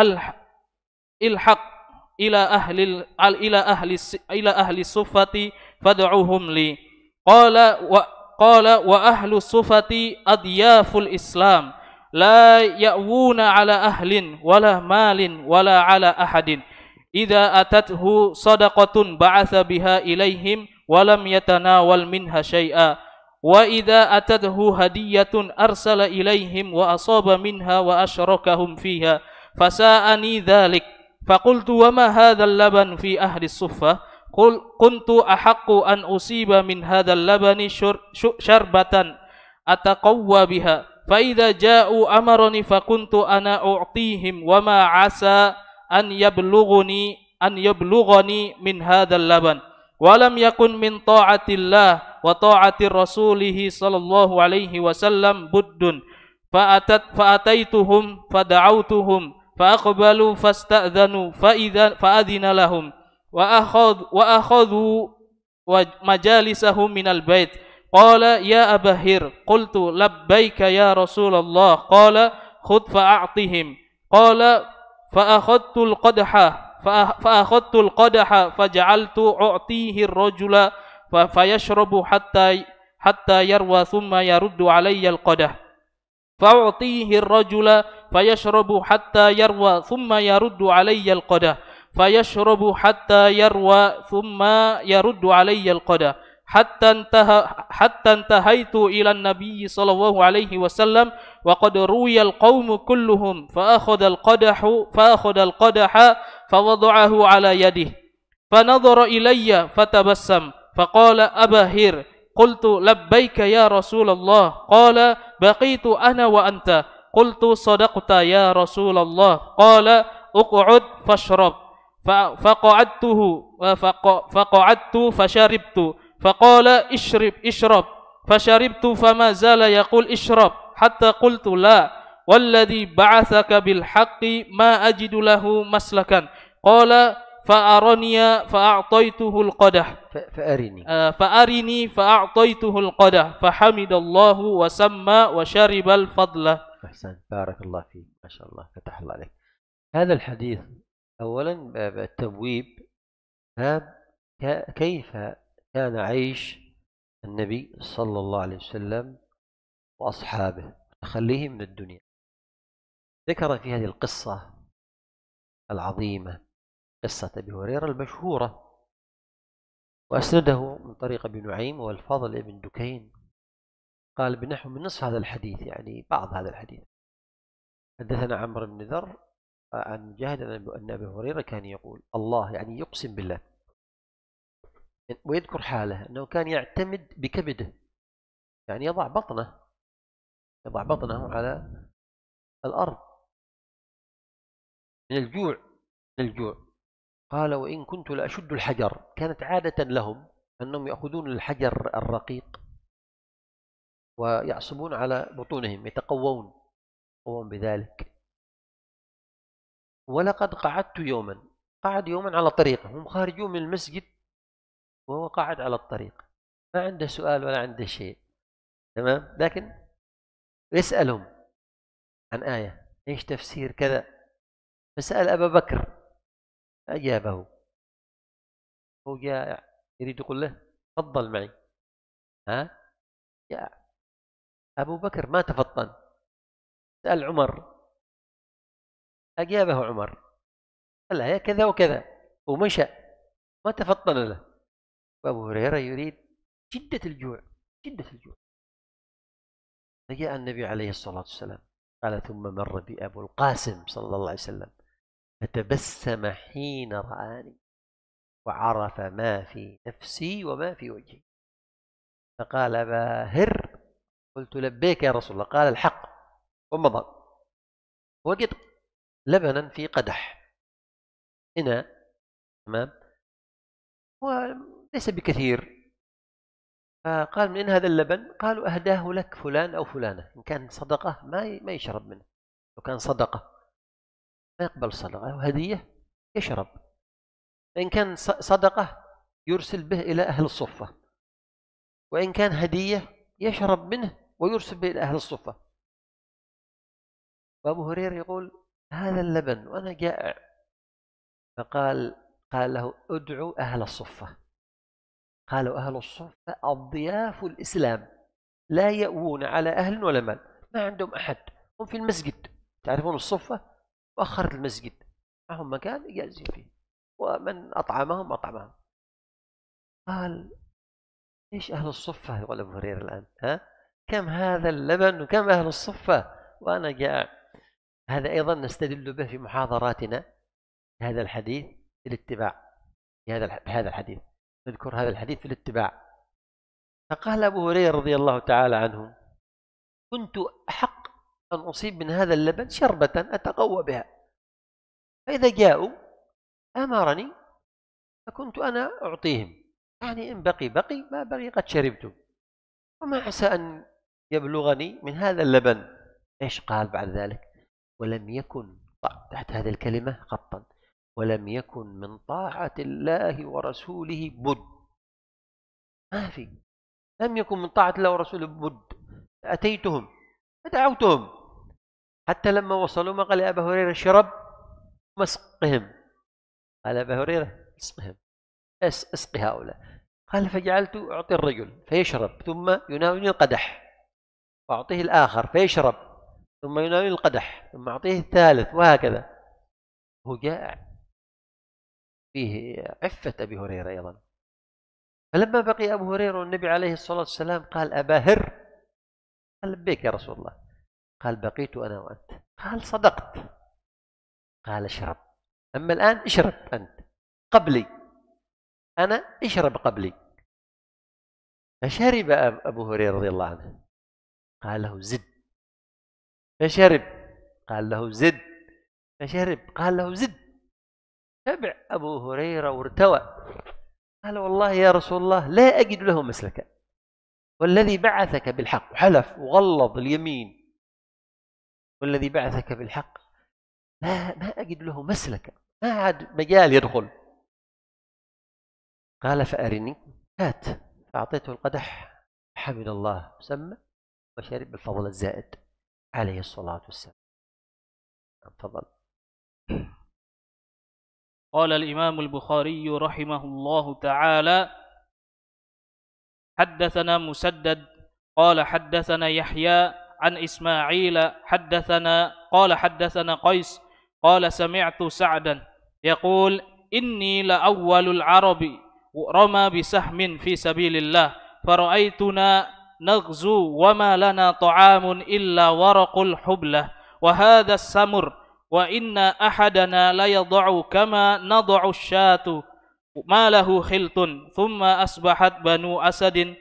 الحق إلى أهل إلى أهل إلى أهل الصفة فادعوهم لي قال قال وأهل الصفة أضياف الإسلام لا يأوون على أهل ولا مال ولا على أحد إذا أتته صدقة بعث بها إليهم ولم يتناول منها شيئا وإذا أتته هدية أرسل إليهم وأصاب منها وأشركهم فيها فساءني ذلك فقلت وما هذا اللبن في أهل الصفة قل كنت أحق أن أصيب من هذا اللبن شربة أتقوى بها فإذا جاءوا أمرني فكنت أنا أعطيهم وما عسى أن يبلغني أن يبلغني من هذا اللبن ولم يكن من طاعة الله وطاعة رسوله صلى الله عليه وسلم بد فأتت فأتيتهم فدعوتهم فأقبلوا فاستأذنوا فإذا فأذن لهم وأخذ وأخذوا مجالسهم من البيت قال يا أبا هر قلت لبيك يا رسول الله قال خذ فأعطهم قال فأخذت القدح فأخذت القدح فجعلت أعطيه الرجل فيشرب حتى حتى يروى ثم يرد علي القدح فأعطيه الرجل فيشرب حتى يروى ثم يرد علي القدح فيشرب حتى يروى ثم يرد علي القدح حتى انتهى حتى انتهيت إلى النبي صلى الله عليه وسلم وقد روي القوم كلهم فأخذ القدح فأخذ القدح فوضعه على يده فنظر إلي فتبسم فقال أبا هير قلت لبيك يا رسول الله قال بقيت أنا وأنت قلت صدقت يا رسول الله قال اقعد فاشرب فقعدته فقعدت فشربت فقال اشرب اشرب فشربت فما زال يقول اشرب حتى قلت لا والذي بعثك بالحق ما أجد له مسلكا قال فأرني فأعطيته القدح فأرني فأرني فأعطيته القدح فحمد الله وسمى وشرب الفضل. أحسن بارك الله فيك ما شاء الله فتح الله عليك. هذا الحديث أولا باب التبويب باب كيف كان عيش النبي صلى الله عليه وسلم وأصحابه تخليه من الدنيا. ذكر في هذه القصة العظيمة قصة أبي هريرة المشهورة وأسنده من طريق ابن نعيم والفضل بن دكين قال بنحو من نصف هذا الحديث يعني بعض هذا الحديث. حدثنا عمرو بن ذر عن مجاهد أن أبي هريرة كان يقول الله يعني يقسم بالله ويذكر حاله أنه كان يعتمد بكبده يعني يضع بطنه يضع بطنه على الأرض من الجوع من الجوع. قال وإن كنت لأشد الحجر كانت عادة لهم أنهم يأخذون الحجر الرقيق ويعصبون على بطونهم يتقوون يتقوون بذلك. ولقد قعدت يوما قعد يوما على طريقه هم خارجون من المسجد وهو قاعد على الطريق ما عنده سؤال ولا عنده شيء تمام لكن يسألهم عن آية ايش تفسير كذا فسأل أبا بكر أجابه هو جاء يريد يقول له تفضل معي ها يا أبو بكر ما تفطن سأل عمر أجابه عمر قال له كذا وكذا ومشى ما تفطن له. وأبو هريرة يريد شدة الجوع شدة الجوع فجاء النبي عليه الصلاة والسلام قال ثم مر بي أبو القاسم صلى الله عليه وسلم فتبسم حين رآني وعرف ما في نفسي وما في وجهي فقال أبا هر قلت لبيك يا رسول الله. قال الحق ومضى. وجد لبنا في قدح إناء، تمام، وليس بكثير. فقال من هذا اللبن؟ قالوا أهداه لك فلان أو فلانة. إن كان صدقة ما ما يشرب منه، لو كان صدقة ما يقبل صدقة، وهدية يشرب. إن كان صدقة يرسل به إلى أهل الصفة، وإن كان هدية يشرب منه ويرسل به إلى أهل الصفة. وأبو هريرة يقول هذا اللبن وأنا جائع. فقال قال له ادعوا أهل الصفة. قالوا أهل الصفة الضياف الإسلام، لا يأوون على أهل ولا مال، ما عندهم أحد، هم في المسجد. تعرفون الصفة مؤخرة المسجد، معهم مكان يجازي فيه، ومن أطعمهم أطعمهم. قال إيش أهل الصفة؟ يقول أبو هريرة الآن، ها كم هذا اللبن وكم أهل الصفة وأنا جائع. هذا أيضا نستدل به في محاضراتنا هذا الحديث في الاتباع. في هذا هذا الحديث نذكر هذا الحديث في الاتباع. فقال أبو هريرة رضي الله تعالى عنه كنت أحق أن أصيب من هذا اللبن شربة أتقوى بها، فإذا جاءوا أمرني فكنت أنا أعطيهم، يعني إن بقي بقي، ما بقي قد شربت، وما عسى أن يبلغني من هذا اللبن. إيش قال بعد ذلك؟ ولم يكن، تحت هذه الكلمة خطا، ولم يكن من طاعة الله ورسوله بد. ما في، لم يكن من طاعة الله ورسوله بد. أتيتهم فدعوتهم حتى لما وصلوا ما قال يا أبا هريرة شرب مسقهم. قال أبا هريرة اسقهم، اسقي هؤلاء. قال فجعلت أعطي الرجل فيشرب ثم يناولني القدح، وأعطيه الآخر فيشرب ثم يناولني القدح، ثم أعطيه الثالث، وهكذا. هو جائع، فيه عفة أبي هريرة أيضا. فلما بقي أبو هريرة والنبي عليه الصلاة والسلام قال أبا هر، قال لبيك يا رسول الله. قال بقيت أنا وأنت. قال صدقت. قال اشرب، أما الآن اشرب أنت قبلي، أنا اشرب قبلي. فشرب أبو هريرة رضي الله عنه. قال له زد، فشرب. قال له زد، فشرب. قال له زد. تبع أبو هريرة وارتوى. قال والله يا رسول الله لا أجد له مسلكا، والذي بعثك بالحق، وحلف وغلظ اليمين، والذي بعثك بالحق لا ما أجد له مسلكا، ما عاد مجال يدخل. قال فأرني، هات. فأعطيته القدح، حمد الله سمى وشرب بالفضل الزائد عليه الصلاة والسلام. تفضل. قال الإمام البخاري رحمه الله تعالى حدثنا مسدد قال حدثنا يحيى عن إسماعيل حدثنا قال حدثنا قيس قال سمعت سعدا يقول إني لأول العرب رمى بسهم في سبيل الله فرأيتنا نغزو وما لنا طعام إلا ورق الحبلة وهذا السمر، وإن أحدنا ليضع كما نضع الشاة ما له خلط، ثم أصبحت بنو أسد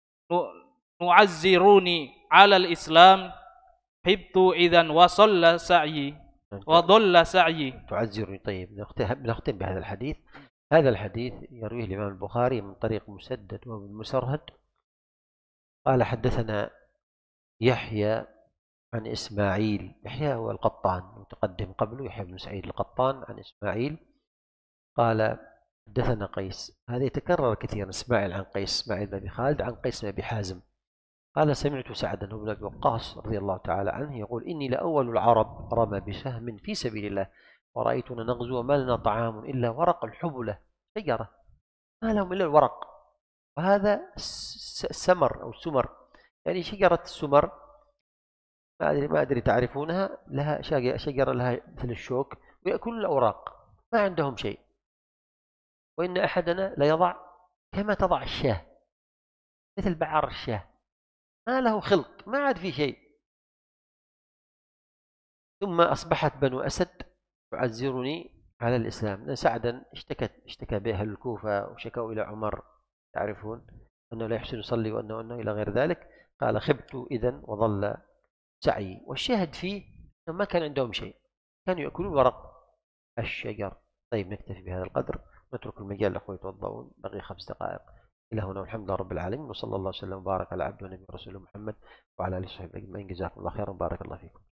نعزروني على الإسلام حبت إذن وصل سعي وضل سعي. تعزرني. طيب نختم بهذا الحديث. هذا الحديث يرويه الإمام البخاري من طريق مسدد وابن مسرهد قال حدثنا يحيى عن إسماعيل. يحيى هو القطان متقدم قبله، يحيى بن سعيد القطان عن إسماعيل. قال حدثنا قيس. هذا يتكرر كثيرا، إسماعيل عن قيس، إسماعيل بن أبي خالد عن قيس بن أبي حازم. قال سمعت سعدا بن أبي وقاص رضي الله تعالى عنه يقول إني لأول العرب رمى بسهم في سبيل الله ورأيتنا نغزو وما لنا طعام إلا ورق الحبلة، شجرة ما لهم إلا الورق، وهذا السمر أو السمر، يعني شجرة السمر، ما أدري ما أدري تعرفونها، لها شجرة لها مثل الشوك ويأكلون الأوراق، ما عندهم شيء. وإن أحدنا ليضع كما تضع الشاه، مثل بعر الشاه، ما له خلط، ما عاد في شيء. ثم أصبحت بنو أسد تعزرني على الإسلام. سعدا اشتكت اشتكى به أهل الكوفة وشكوا إلى عمر، تعرفون أنه لا يحسن يصلي وأنه أنه إلى غير ذلك. قال خبت إذن وظل سعي. والشاهد فيه أنه ما كان عندهم شيء، كانوا يأكلون ورق الشجر. طيب نكتفي بهذا القدر، نترك المجال لأخوة يتوضؤون، بقي خمس دقائق. إلى هنا والحمد لله رب العالمين، وصلى الله وسلم وبارك على عبده ونبي رسوله محمد وعلى آله وصحبه أجمعين. جزاكم الله خيرا، بارك الله فيكم.